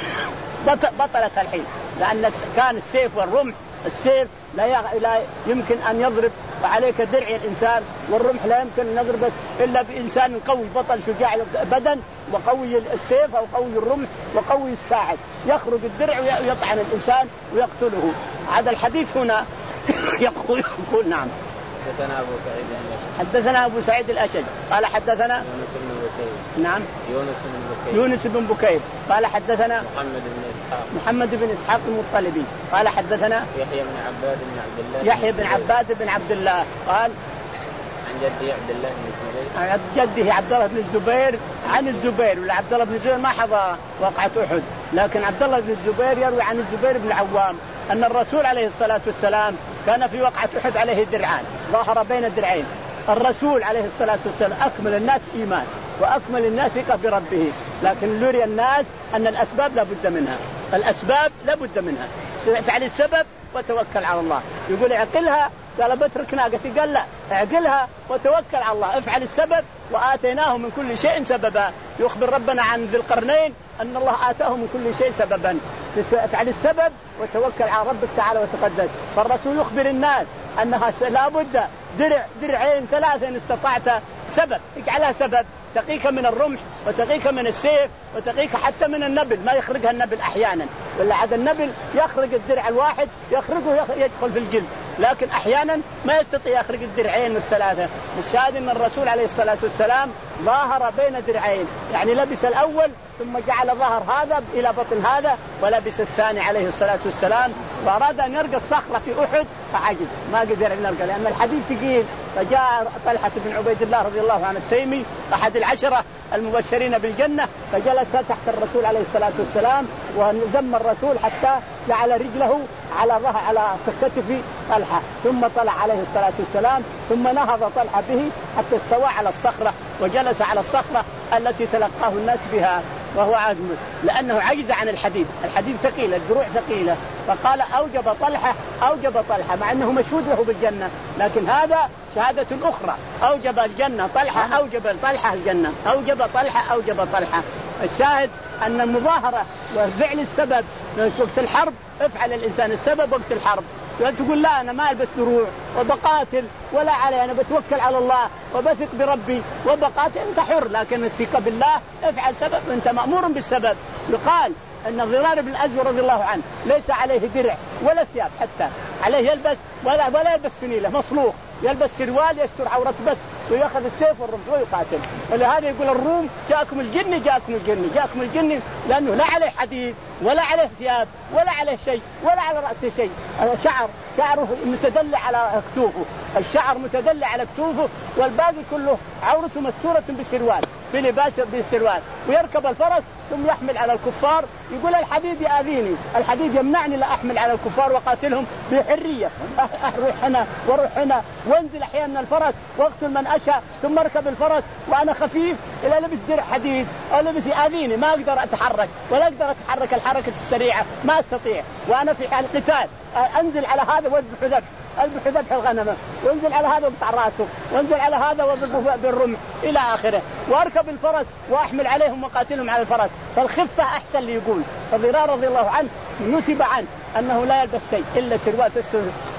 بطلت الحين. لأن كان السيف والرمح السيف لا لا يمكن أن يضرب عليك درع الإنسان والرمح لا يمكن أن يضربك إلا بإنسان قوي بطل شجاع بدن وقوي السيف أو قوي الرمح وقوي الساعد يخرج الدرع ويطعن الإنسان ويقتله. هذا الحديث هنا يقول يقول نعم. حدثنا أبو سعيد الأشج حدثنا أبو سعيد الأشج قال حدثنا يونس بن بكير نعم يونس بن بكير يونس بن بكير قال حدثنا محمد بن إسحاق محمد بن إسحاق المطلبي قال حدثنا يحيى بن عباد بن عبد الله يحيى بن عباد بن عبد الله قال عن جده عبد الله بن الزبير عن جده عبد الله بن الزبير عن الزبير. ولا عبد الله بن الزبير ما حضر وقعة أحد لكن عبد الله بن الزبير يروي عن الزبير بن العوام أن الرسول عليه الصلاة والسلام كان في وقعة أحد عليه درعان ظاهر بين الدرعين. الرسول عليه الصلاة والسلام أكمل الناس إيمان وأكمل الناس ثقة بربه لكن لوري الناس أن الأسباب لا بد منها. الأسباب لا بد منها. فعل السبب وتوكل على الله. يقول اعقلها قال بترك ناقتي قال لا اعقلها وتوكل على الله. افعل السبب وآتيناه من كل شيء سببا. يخبر ربنا عن ذي القرنين أن الله آتاه من كل شيء سببا. افعل السبب وتوكل على ربك تعالى وتقدس. فالرسول يخبر الناس أنها لا بد درع درعين ثلاثة إن استطعت سبب اجعلها سبب تقيك من الرمح وتقيك من السيف وتقيك حتى من النبل ما يخرجها النبل أحيانا. ولا عاد النبل يخرج الدرع الواحد يخرجه يدخل في الجلد لكن أحيانا ما يستطيع يخرج الدرعين الثلاثة. الشاهد أن الرسول عليه الصلاة والسلام ظاهر بين درعين يعني لبس الأول ثم جعل ظهر هذا إلى بطن هذا ولبس الثاني عليه الصلاة والسلام. وأراد أن يرقى الصخرة في أحد فعجز ما قدر أن يرقى لأن الحديث ثقيل. فجاء طلحة بن عبيد الله رضي الله عنه التيمي أحد العشرة المبشرين بالجنة فجلس تحت الرسول عليه الصلاة والسلام وزم الرسول حتى جعل رجله على ظهر على كتف طلحة ثم طلع عليه الصلاة والسلام ثم نهض طلحة به حتى استوى على الصخرة وجلس على الصخرة التي تلقاه الناس بها وهو عازم لأنه عجز عن الحديد. الحديد ثقيل الدروع ثقيلة. فقال أوجب طلحة أوجب طلحة مع أنه مشهود له بالجنة لكن هذا شهادة أخرى. أوجب الجنة طلحة أوجب طلحة الجنة أوجب طلحة أوجب طلحة. الشاهد أن المظاهرة وفعل السبب وقت الحرب افعل الإنسان السبب وقت الحرب. تقول لا أنا ما ألبس دروع وبقاتل ولا علي أنا بتوكل على الله وبثق بربي وبقاتل أنت حر لكن الثقة بالله افعل سبب أنت مأمور بالسبب. يقال أن ضرار بن الأزور رضي الله عنه ليس عليه درع ولا ثياب حتى عليه يلبس ولا ولا يلبس فنيلة مصلوخ يلبس سروال يستر عورته بس ويأخذ السيف والرمح ويقاتل. ولهذا يقول الروم جاءكم الجن جاءكم الجن جاءكم الجن لأنه لا عليه حديد ولا عليه ثياب ولا عليه شيء ولا على رأسه شيء. شعر شعره متدلع على كتوفه الشعر متدلع على كتوفه والباقي كله عورته مستورة بسروال بلباس بالسروال ويركب الفرس ثم يحمل على الكفار. يقول الحديد يأذيني الحديد يمنعني لا أحمل على الكفار وقاتلهم بحرية. أروح هنا واروح هنا وانزل أحيانا من الفرس واقتل من أشاء ثم اركب الفرس وأنا خفيف إلى لبس درع حديد أو لبس يأذيني ما أقدر أتحرك ولا أقدر أتحرك الحركة السريعة ما أستطيع وأنا في حال قتال أنزل على هذا واذبح ذبح أذبح ذبح الغنمة وانزل على هذا وقطع راسه وانزل على هذا واضربه بالرمح إلى آخره واركب الفرس وأحمل عليهم وقاتلهم على الفرس. فالخفة أحسن لي يقول. فضرار رضي الله عنه نسب عنه أنه لا يلبس شيء إلا سروال تستر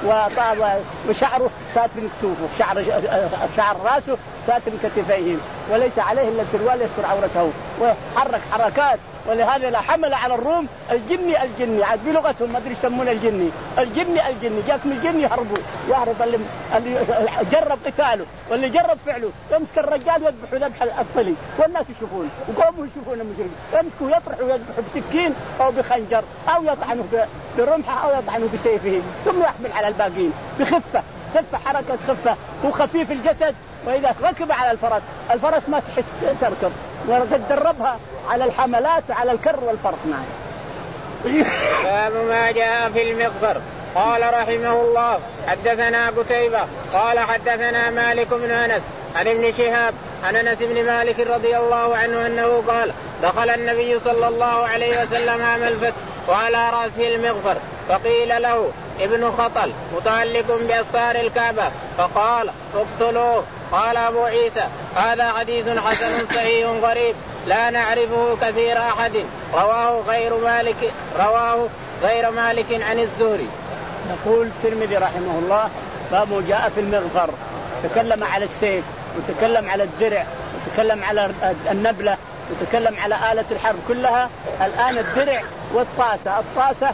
وشعره ساتر كتوفه شعر شعر راسه ساتر كتفيه وليس عليه إلا سروال يستر عورته ويحرك حركات. ولهذا لا حمل على الروم الجني الجني عاد بلغتهم ما ادري يسمونه الجني الجني الجني جاكم الجني يهربوا يهرب اللي, اللي جرب قتاله واللي جرب فعله يمسك الرجال يذبحوا ذبح الطلي والناس يشوفون وقوموا يشوفون المجرم يمسكوا يطرحوا يذبحوا بسكين أو بخنجر أو يطعنوا برمحه أو يطعنوا بسيفه ثم يحمل على الباقين بخفة خفة حركة خفة وخفيف الجسد. وإذا ركب على الفرس الفرس ما تحس تركب وقد دربها على الحملات وعلى الكر والفرق معه. باب ما جاء في المغفر. قال رحمه الله حدثنا قتيبة قال حدثنا مالك بن أنس عن ابن شهاب عن أنس بن مالك رضي الله عنه أنه قال دخل النبي صلى الله عليه وسلم عام الفتح وعلى رأسه المغفر فقيل له ابن خطل متعلق بأستار الكعبة فقال اقتلوه. قال أبو عيسى هذا حديث حسن صحيح غريب لا نعرفه كثير أحد رواه غير مالك رواه غير مالك عن الزهري. يقول الترمذي رحمه الله باب جاء في المغفر تكلم على السيف وتكلم على الدرع وتكلم على النبلة وتكلم على آلة الحرب كلها. الآن الدرع والطاسة الطاسة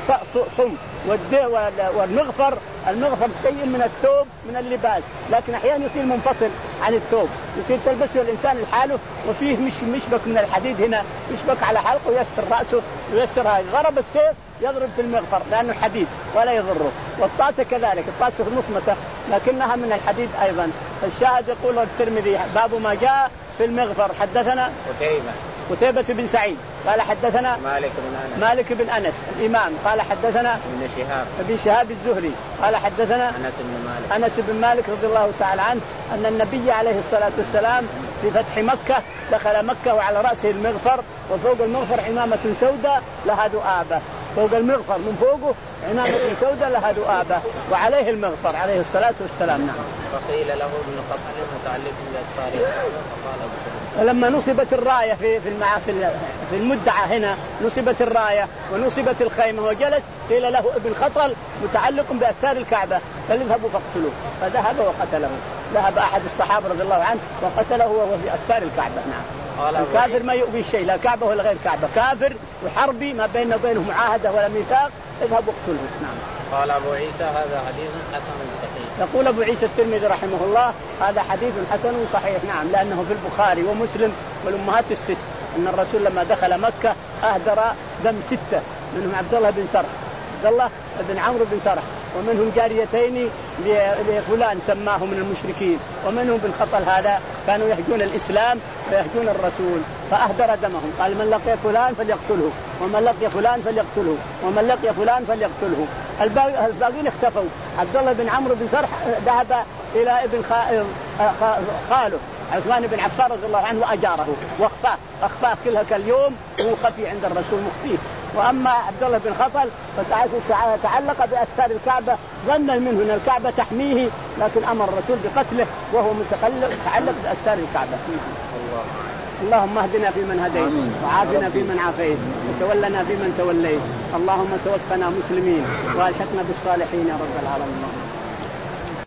صم والمغفر المغفر شيء من الثوب من اللباس لكن أحيانا يصير منفصل عن الثوب يصير تلبسه الإنسان الحاله وفيه مش مشبك من الحديد هنا يشبك على حلقه ويستر رأسه ويستر هذا. غرب السيف يضرب في المغفر لأنه حديد ولا يضره. والطاسة كذلك الطاسة مصمتة لكنها من الحديد أيضا. الشاهد يقول الترمذي باب ما جاء في المغفر. حدثنا قتيبة قتيبة بن سعيد قال حدثنا مالك بن أنس مالك بن أنس الإمام قال حدثنا ابن شهاب ابن شهاب الزهري قال حدثنا أنس بن مالك أنس بن مالك رضي الله تعالى عنه أن النبي عليه الصلاة والسلام في فتح مكة دخل مكة وعلى رأسه المغفر وفوق المغفر عمامة سوداء لها دؤابة. فوق المغفر من فوقه عمامة سوداء لها دؤابة وعليه المغفر عليه الصلاة والسلام. نعم. فقيل له ابن خطل متعلق بأستار فقال ولما نصبت الراية في في المع... في المدعى هنا نصبت الراية ونصبت الخيمة وجلس قيل له ابن خطل متعلق بأستار الكعبة فليذهبوا فاقتلوه فذهب وقتله. ذهب أحد الصحابة رضي الله عنه وقتله وهو في أستار الكعبة. نعم. الكافر ما يؤذي شيء لا كعبة ولا غير كعبة كافر وحربي ما بيننا وبينه معاهدة ولا ميثاق اذهبوا اقتلوه. نعم. قال أبو عيسى هذا حديث حسن صحيح. يقول أبو عيسى الترمذي رحمه الله هذا حديث حسن صحيح. نعم لأنه في البخاري ومسلم والأمهات الست أن الرسول لما دخل مكة أهدر دم ستة منهم عبد الله بن سرح عبد الله بن عمرو بن سرح ومنهم جاريتين لفلان سماه من المشركين ومنهم بن خطل هذا كانوا يهجون الإسلام ويهجون الرسول فأهدر دمهم. قال من لقي فلان فليقتله ومن لقي فلان فليقتله ومن لقي فلان فليقتله. الباقين اختفوا. عبد الله بن عمرو بن سرح ذهب إلى ابن خاله عثمان بن عفان رضي الله عنه وأجاره واخفاه أخفاه كلها كاليوم وهو خفي عند الرسول مخفيه. وأما عبد الله بن خطل فتعلق بأستار الكعبة ظنا منه أن الكعبة تحميه لكن أمر الرسول بقتله وهو متعلق بأستار الكعبة. الله. اللهم اهدنا فيمن هديت وعافنا فيمن عافيت وتولنا فيمن توليت. اللهم توفنا مسلمين والحقنا بالصالحين يا رب العالمين.